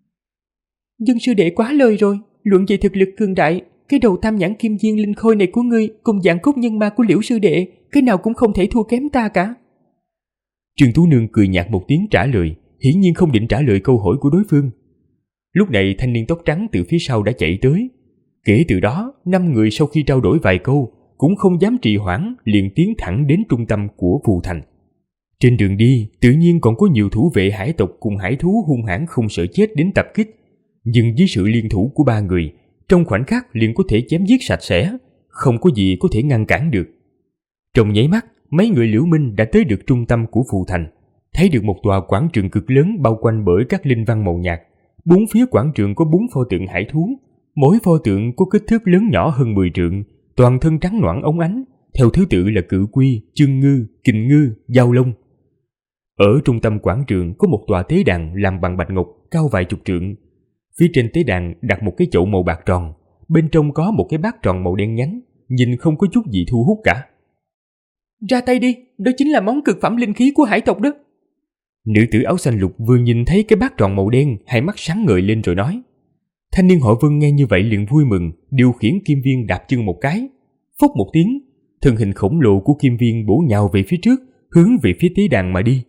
Dân sư đệ quá lời rồi, luận về thực lực cường đại, cái đầu Tam Nhãn Kim Viên linh khôi này của ngươi cùng Vạn Cốt Nhân Ma của Liễu sư đệ, cái nào cũng không thể thua kém ta cả. Trương Tú Nương cười nhạt một tiếng trả lời, hiển nhiên không định trả lời câu hỏi của đối phương. Lúc này thanh niên tóc trắng từ phía sau đã chạy tới. Kể từ đó, 5 người sau khi trao đổi vài câu cũng không dám trì hoãn, liền tiến thẳng đến trung tâm của phù thành. Trên đường đi, tự nhiên còn có nhiều thủ vệ hải tộc cùng hải thú hung hãn không sợ chết đến tập kích, nhưng dưới sự liên thủ của 3 người, trong khoảnh khắc liền có thể chém giết sạch sẽ, không có gì có thể ngăn cản được. Trong nháy mắt, mấy người Liễu Minh đã tới được trung tâm của phù thành, thấy được một tòa quảng trường cực lớn bao quanh bởi các linh văn màu nhạt. 4 phía quảng trường có 4 pho tượng hải thú, mỗi pho tượng có kích thước lớn nhỏ hơn 10 trượng, toàn thân trắng nõn óng ánh, theo thứ tự là cự quy, chương ngư, kình ngư, giao long. Ở trung tâm quảng trường có một tòa tế đàn làm bằng bạch ngọc cao vài chục trượng. Phía trên tế đàn đặt một cái chậu màu bạc tròn, bên trong có một cái bát tròn màu đen nhánh, nhìn không có chút gì thu hút cả. Ra tay đi, đó chính là món cực phẩm linh khí của hải tộc đó. Nữ tử áo xanh lục vừa nhìn thấy cái bát tròn màu đen, hai mắt sáng ngời lên rồi nói. Thanh niên họ Vân nghe như vậy liền vui mừng, điều khiển Kim Viên đạp chân một cái. Phốc một tiếng, thân hình khổng lồ của Kim Viên bổ nhào về phía trước, hướng về phía tế đàn mà đi.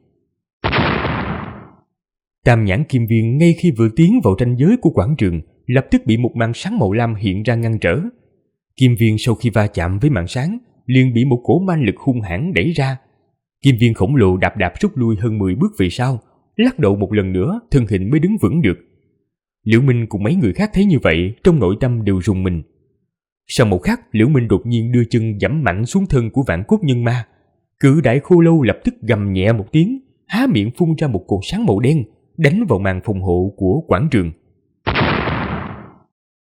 Tam Nhãn Kim Viên ngay khi vừa tiến vào ranh giới của quảng trường, lập tức bị một màn sáng màu lam hiện ra ngăn trở. Kim Viên sau khi va chạm với màn sáng, liền bị một cỗ man lực hung hãn đẩy ra. Kim Viên khổng lồ đạp rút lui hơn 10 bước về sau, lắc đầu một lần nữa, thân hình mới đứng vững được. Liễu Minh cùng mấy người khác thấy như vậy, trong nội tâm đều rùng mình. Sau một khắc, Liễu Minh đột nhiên đưa chân giẫm mạnh xuống thân của Vạn Cốt Nhân Ma. Cự đại khô lâu lập tức gầm nhẹ một tiếng, há miệng phun ra một cột sáng màu đen, đánh vào màn phòng hộ của quảng trường.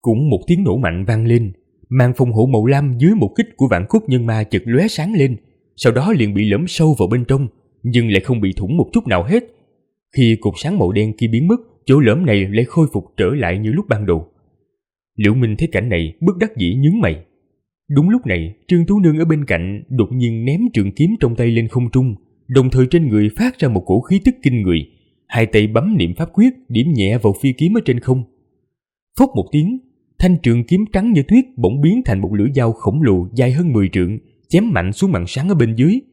Cũng một tiếng nổ mạnh vang lên, màn phòng hộ màu lam dưới một kích của vạn cốt nhân ma chợt lóe sáng lên, sau đó liền bị lõm sâu vào bên trong, nhưng lại không bị thủng một chút nào hết. Khi cột sáng màu đen kia biến mất, chỗ lõm này lại khôi phục trở lại như lúc ban đầu. Liễu Minh thấy cảnh này bất đắc dĩ nhướng mày. Đúng lúc này, Trương Tú Nương ở bên cạnh đột nhiên ném trường kiếm trong tay lên không trung, đồng thời trên người phát ra một cổ khí tức kinh người, hai tay bấm niệm pháp quyết điểm nhẹ vào phi kiếm ở trên không. Phốc một tiếng, thanh trường kiếm trắng như tuyết bỗng biến thành một lưỡi dao khổng lồ dài hơn 10 trượng, chém mạnh xuống màn sáng ở bên dưới.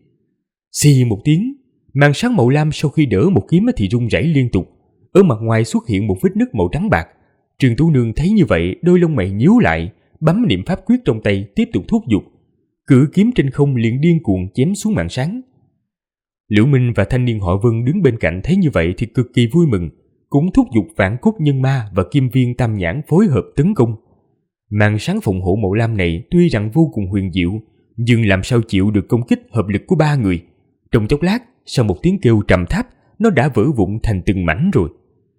Xì một tiếng, màn sáng màu lam sau khi đỡ một kiếm thì rung rẩy liên tục, ở mặt ngoài xuất hiện một vết nứt màu trắng bạc. Trương Tú Nương thấy như vậy, đôi lông mày nhíu lại, bấm niệm pháp quyết trong tay tiếp tục thúc giục, cử kiếm trên không liền điên cuồng chém xuống màn sáng. Liễu Minh và thanh niên họ Vân đứng bên cạnh thấy như vậy thì cực kỳ vui mừng, cũng thúc giục vạn cốt nhân ma và kim viên tam nhãn phối hợp tấn công. Màn sáng phòng hộ màu lam này tuy rằng vô cùng huyền diệu, nhưng làm sao chịu được công kích hợp lực của ba người. Trong chốc lát, sau một tiếng kêu trầm thấp, nó đã vỡ vụn thành từng mảnh rồi.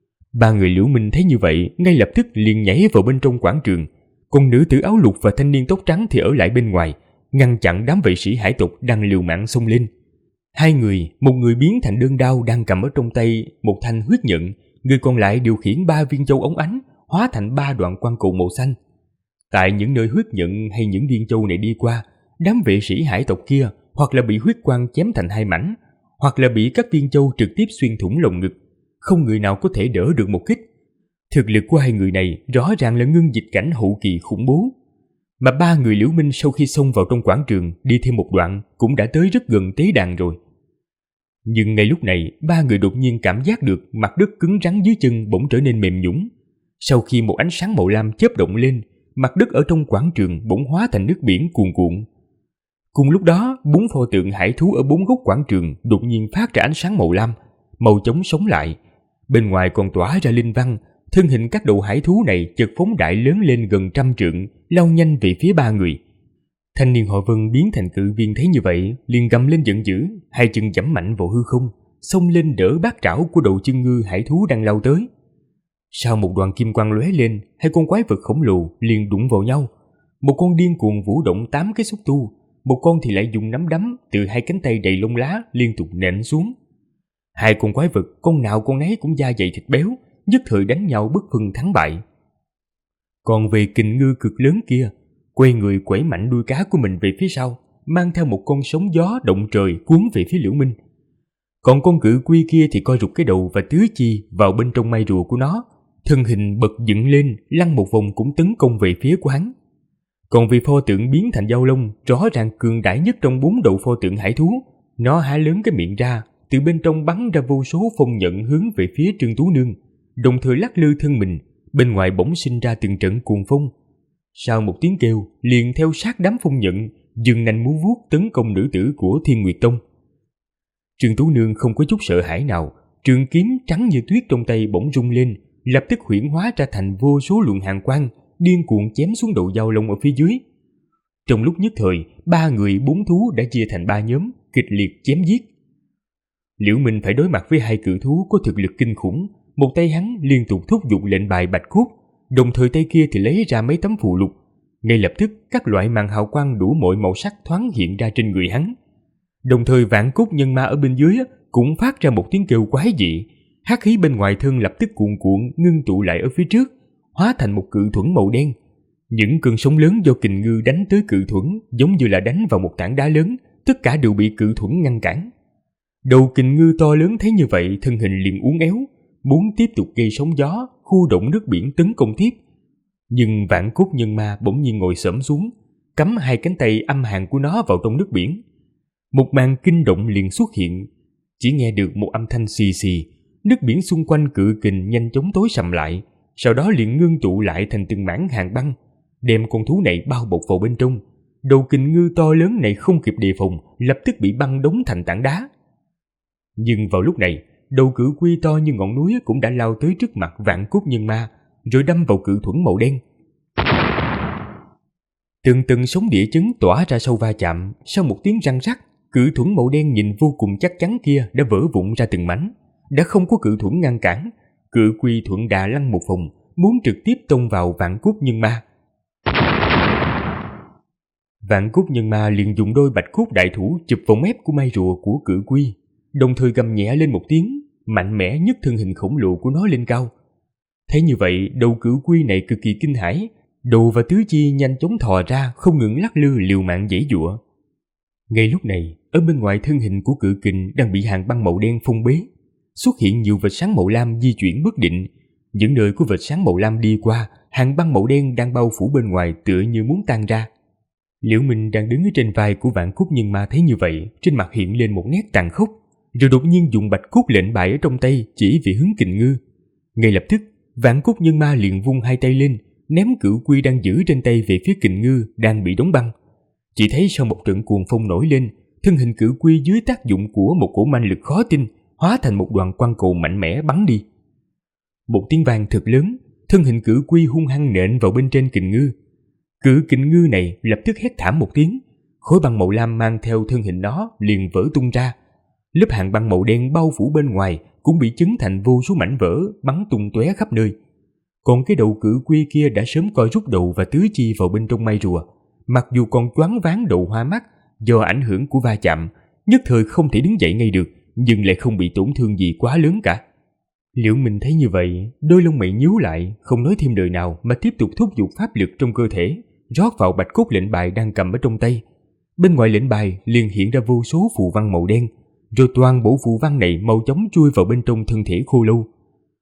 Ba người Liễu Minh thấy như vậy, ngay lập tức liền nhảy vào bên trong quảng trường, còn nữ tử áo lục và thanh niên tóc trắng thì ở lại bên ngoài, ngăn chặn đám vệ sĩ hải tộc đang liều mạng xông lên. Hai người, một người biến thành đơn đao đang cầm ở trong tay một thanh huyết nhận, người còn lại điều khiển 3 viên châu óng ánh hóa thành 3 đoạn quang cầu màu xanh. Tại những nơi huyết nhận hay những viên châu này đi qua, đám vệ sĩ hải tộc kia hoặc là bị huyết quang chém thành 2 mảnh, hoặc là bị các viên châu trực tiếp xuyên thủng lồng ngực, không người nào có thể đỡ được một kích. Thực lực của hai người này rõ ràng là ngưng dịch cảnh hậu kỳ khủng bố. Mà ba người Liễu Minh sau khi xông vào trong quảng trường đi thêm một đoạn cũng đã tới rất gần tế đàn rồi. Nhưng ngay lúc này, ba người đột nhiên cảm giác được mặt đất cứng rắn dưới chân bỗng trở nên mềm nhũn. Sau khi một ánh sáng màu lam chớp động lên, mặt đất ở trong quảng trường bỗng hóa thành nước biển cuồn cuộn. Cùng lúc đó, 4 pho tượng hải thú ở 4 góc quảng trường đột nhiên phát ra ánh sáng màu lam, màu chóng sống lại. Bên ngoài còn tỏa ra linh văn, thân hình các đầu hải thú này chợt phóng đại lớn lên gần 100 trượng, lao nhanh về phía ba người. Thanh niên họ Vân biến thành cự viên thấy như vậy, liền gầm lên giận dữ, hai chân giẫm mạnh vào hư không, xông lên đỡ bát trảo của đầu chân ngư hải thú đang lao tới. Sau một đoàn kim quang lóe lên, hai con quái vật khổng lồ liền đụng vào nhau. Một con điên cuồng vũ động 8 cái xúc tu, một con thì lại dùng nắm đấm từ 2 cánh tay đầy lông lá liên tục nện xuống. Hai con quái vật, con nào con nấy cũng da dày thịt béo, nhất thời đánh nhau bất phân thắng bại. Còn về kình ngư cực lớn kia, quay người quẩy mạnh đuôi cá của mình về phía sau, mang theo một con sóng gió động trời cuốn về phía Liễu Minh. Còn con cự quy kia thì co rụt cái đầu và tứ chi vào bên trong mai rùa của nó, thân hình bật dựng lên, lăn một vòng cũng tấn công về phía của hắn. Còn vì pho tượng biến thành dao lông, rõ ràng cường đại nhất trong 4 đầu pho tượng hải thú, nó há lớn cái miệng ra, từ bên trong bắn ra vô số phong nhận hướng về phía Trương Tú Nương, đồng thời lắc lư thân mình, bên ngoài bỗng sinh ra từng trận cuồng phong. Sau một tiếng kêu, liền theo sát đám phong nhận, dừng nành múa vuốt tấn công nữ tử của Thiên Nguyệt Tông. Trương Tú Nương không có chút sợ hãi nào, trường kiếm trắng như tuyết trong tay bỗng rung lên, lập tức huyễn hóa ra thành vô số luồng hàn quang, điên cuồng chém xuống đầu dao lông ở phía dưới. Trong lúc nhất thời, 3 người 4 thú đã chia thành 3 nhóm, kịch liệt chém giết. Liễu Minh phải đối mặt với 2 cự thú có thực lực kinh khủng, một tay hắn liên tục thúc giục lệnh bài bạch cốt, đồng thời tay kia thì lấy ra mấy tấm phù lục. Ngay lập tức, các loại màn hào quang đủ mọi màu sắc thoáng hiện ra trên người hắn. Đồng thời vạn cốt nhân ma ở bên dưới cũng phát ra một tiếng kêu quái dị, hắc khí bên ngoài thân lập tức cuồn cuộn ngưng tụ lại ở phía trước, hóa thành một cự thuẫn màu đen. Những cơn sóng lớn do kình ngư đánh tới cự thuẫn giống như là đánh vào một tảng đá lớn, tất cả đều bị cự thuẫn ngăn cản. Đầu kình ngư to lớn thấy như vậy, thân hình liền uốn éo, muốn tiếp tục gây sóng gió, khu động nước biển tấn công tiếp. Nhưng vạn cốt nhân ma bỗng nhiên ngồi xổm xuống, cắm 2 cánh tay âm hàn của nó vào trong nước biển. Một màn kinh động liền xuất hiện, chỉ nghe được một âm thanh xì xì, nước biển xung quanh cự kình nhanh chóng tối sầm lại, sau đó liền ngưng tụ lại thành từng mảng hàn băng, đem con thú này bao bọc vào bên trong. Đầu kình ngư to lớn này không kịp đề phòng, lập tức bị băng đóng thành tảng đá. Nhưng vào lúc này, đầu cự quy to như ngọn núi cũng đã lao tới trước mặt vạn cốt nhân ma, rồi đâm vào cự thuẫn màu đen. Từng sóng địa chấn tỏa ra sau va chạm, sau một tiếng răng rắc, cự thuẫn màu đen nhìn vô cùng chắc chắn kia đã vỡ vụn ra từng mảnh. Đã không có cự thuẫn ngăn cản, cự quy thuận đà lăn một vòng, muốn trực tiếp tông vào Vạn Cốt Nhân Ma. Vạn Cốt Nhân Ma liền dùng đôi bạch cốt đại thủ chụp vào mép của mai rùa của Cự Quy, đồng thời gầm nhẹ lên một tiếng, mạnh mẽ nhấc thân hình khổng lồ của nó lên cao. Thấy như vậy, đầu Cự Quy này cực kỳ kinh hãi, đầu và tứ chi nhanh chóng thò ra, không ngừng lắc lư liều mạng giãy giụa. Ngay lúc này, ở bên ngoài thân hình của Cự Kình đang bị hàng băng màu đen phong bế, xuất hiện nhiều vệt sáng màu lam di chuyển bất định. Những nơi của vệt sáng màu lam đi qua, hàng băng màu đen đang bao phủ bên ngoài tựa như muốn tan ra. Liễu Minh đang đứng ở trên vai của Vạn Cốt Nhân Ma thấy như vậy, trên mặt hiện lên một nét tàn khốc, rồi đột nhiên dùng bạch cốt lệnh bài ở trong tay chỉ về hướng Kình Ngư. Ngay lập tức, Vạn Cốt Nhân Ma liền vung hai tay lên, ném Cự Quy đang giữ trên tay về phía Kình Ngư đang bị đóng băng. Chỉ thấy sau một trận cuồng phong nổi lên, thân hình Cự Quy dưới tác dụng của một cổ manh lực khó tin, hóa thành một đoàn quang cầu mạnh mẽ bắn đi. Một tiếng vang thật lớn, thân hình Cự Quy hung hăng nện vào bên trên Kình Ngư. Kình Ngư này lập tức hét thảm một tiếng, khối băng màu lam mang theo thân hình nó liền vỡ tung ra. Lớp hàng băng màu đen bao phủ bên ngoài cũng bị chấn thành vô số mảnh vỡ bắn tung tóe khắp nơi. Còn cái đầu Cự Quy kia đã sớm co rút đầu và tứ chi vào bên trong mai rùa, mặc dù còn choáng váng đầu hoa mắt do ảnh hưởng của va chạm, nhất thời không thể đứng dậy ngay được, nhưng lại không bị tổn thương gì quá lớn cả. Liễu Minh thấy như vậy, đôi lông mày nhíu lại, không nói thêm lời nào mà tiếp tục thúc giục pháp lực trong cơ thể, rót vào bạch cốt lệnh bài đang cầm ở trong tay. Bên ngoài lệnh bài liền hiện ra vô số phù văn màu đen, rồi toàn bộ phù văn này mau chóng chui vào bên trong thân thể khô lâu.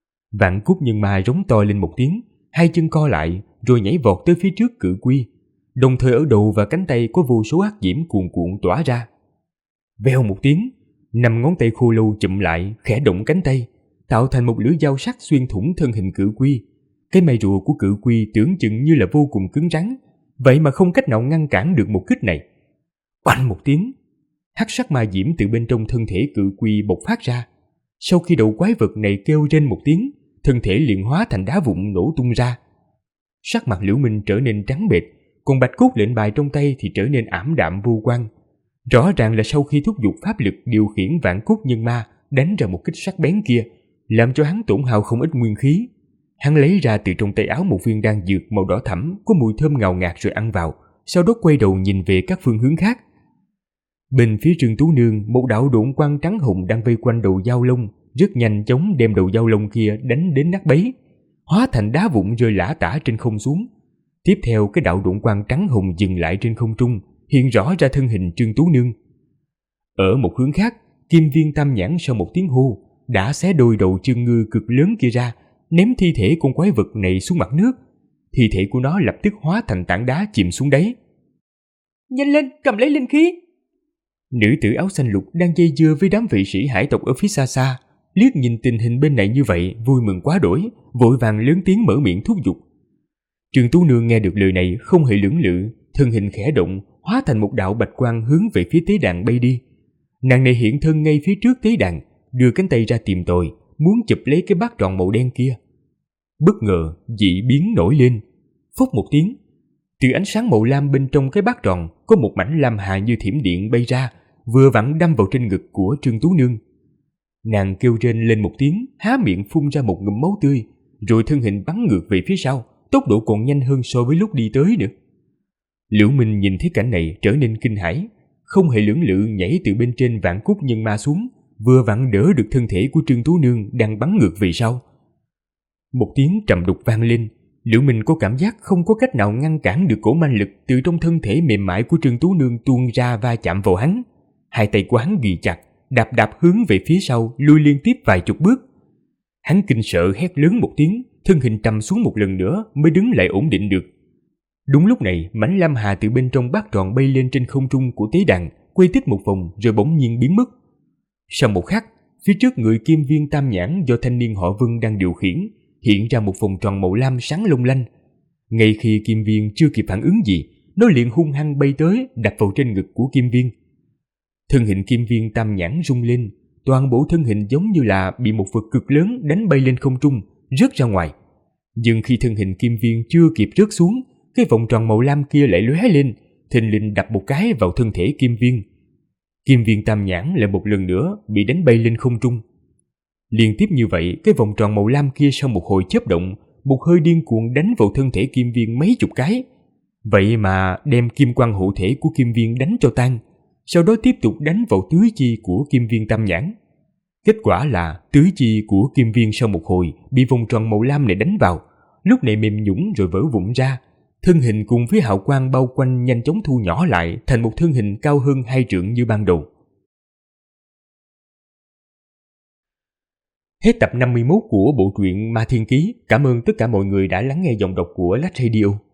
Vạn Cốt Nhân Ma rống to lên một tiếng, hai chân co lại rồi nhảy vọt tới phía trước Cự Quy, đồng thời ở đầu và cánh tay có vô số hắc diễm cuồn cuộn tỏa ra. Vèo một tiếng, 5 ngón tay khô lâu chụm lại, khẽ động cánh tay, tạo thành một lưỡi dao sắc xuyên thủng thân hình Cự Quy. Cái mai rùa của Cự Quy tưởng chừng như là vô cùng cứng rắn, vậy mà không cách nào ngăn cản được một kích này. Oanh một tiếng, hắc sắc ma diễm từ bên trong thân thể Cự Quy bộc phát ra. Sau khi đầu quái vật này kêu rên một tiếng, thân thể liền hóa thành đá vụn nổ tung ra. Sắc mặt Liễu Minh trở nên trắng bệch, còn bạch cốt lệnh bài trong tay thì trở nên ảm đạm vô quang. Rõ ràng là sau khi thúc giục pháp lực điều khiển Vạn Cốt Nhân Ma đánh ra một kích sắc bén kia, làm cho hắn tổn hao không ít nguyên khí. Hắn lấy ra từ trong tay áo một viên đan dược màu đỏ thẫm có mùi thơm ngào ngạt rồi ăn vào, sau đó quay đầu nhìn về các phương hướng khác. Bên phía Trương Tú Nương, một đạo độn quang trắng hùng đang vây quanh đầu dao long, rất nhanh chóng đem đầu dao long kia đánh đến nát bấy, hóa thành đá vụn rơi lả tả trên không xuống. Tiếp theo, cái đạo độn quang trắng hùng dừng lại trên không trung, hiện rõ ra thân hình Trương Tú Nương. Ở một hướng khác, Kim Viên Tam Nhãn sau một tiếng hô đã xé đôi đầu Trương Ngư cực lớn kia ra, ném thi thể con quái vật này xuống mặt nước. Thi thể của nó lập tức hóa thành tảng đá chìm xuống đáy. Nhanh lên, cầm lấy linh khí! Nữ tử áo xanh lục đang dây dưa với đám vệ sĩ hải tộc ở phía xa xa, liếc nhìn tình hình bên này như vậy, vui mừng quá đỗi, vội vàng lớn tiếng mở miệng thúc giục. Trương Tú Nương nghe được lời này không hề lưỡng lự, thân hình khẽ động, hóa thành một đạo bạch quang hướng về phía tế đàn bay đi. Nàng này hiện thân ngay phía trước tế đàn, đưa cánh tay ra tìm tòi, muốn chụp lấy cái bát tròn màu đen kia. Bất ngờ, dị biến nổi lên. Phốc một tiếng, từ ánh sáng màu lam bên trong cái bát tròn có một mảnh lam hà như thiểm điện bay ra, vừa vặn đâm vào trên ngực của Trương Tú Nương. Nàng kêu rên lên một tiếng, há miệng phun ra một ngụm máu tươi, rồi thân hình bắn ngược về phía sau, tốc độ còn nhanh hơn so với lúc đi tới nữa. Liễu Minh nhìn thấy cảnh này trở nên kinh hãi, không hề lưỡng lự nhảy từ bên trên Vạn Cốt Nhân Ma xuống, vừa vặn đỡ được thân thể của Trương Tú Nương đang bắn ngược về sau. Một tiếng trầm đục vang lên, Liễu Minh có cảm giác không có cách nào ngăn cản được cổ manh lực từ trong thân thể mềm mại của Trương Tú Nương tuôn ra va chạm vào hắn. Hai tay của hắn ghi chặt, đạp đạp hướng về phía sau, lui liên tiếp vài chục bước. Hắn kinh sợ hét lớn một tiếng, thân hình trầm xuống một lần nữa mới đứng lại ổn định được. Đúng lúc này, mảnh lam hà từ bên trong bát tròn bay lên trên không trung của tế đàn, quay tít một vòng rồi bỗng nhiên biến mất. Sau một khắc, phía trước người Kim Viên Tam Nhãn do thanh niên họ Vân đang điều khiển, hiện ra một vòng tròn màu lam sáng long lanh. Ngay khi Kim Viên chưa kịp phản ứng gì, nó liền hung hăng bay tới, đập vào trên ngực của Kim Viên. Thân hình Kim Viên Tam Nhãn rung lên, toàn bộ thân hình giống như là bị một vật cực lớn đánh bay lên không trung, rớt ra ngoài. Nhưng khi thân hình Kim Viên chưa kịp rớt xuống, cái vòng tròn màu lam kia lại lóe lên, thình lình đập một cái vào thân thể Kim Viên. Kim Viên Tam Nhãn lại một lần nữa bị đánh bay lên không trung. Liên tiếp như vậy, cái vòng tròn màu lam kia sau một hồi chớp động, một hơi điên cuồng đánh vào thân thể Kim Viên mấy chục cái. Vậy mà đem kim quang hộ thể của Kim Viên đánh cho tan, sau đó tiếp tục đánh vào tứ chi của Kim Viên Tam Nhãn. Kết quả là tứ chi của Kim Viên sau một hồi bị vòng tròn màu lam này đánh vào, lúc này mềm nhũn rồi vỡ vụn ra. Thân hình cùng với hào quang bao quanh nhanh chóng thu nhỏ lại thành một thân hình cao hơn 2 trượng như ban đầu. Hết tập 51 của bộ truyện Ma Thiên Ký. Cảm ơn tất cả mọi người đã lắng nghe giọng đọc của Lách Radio.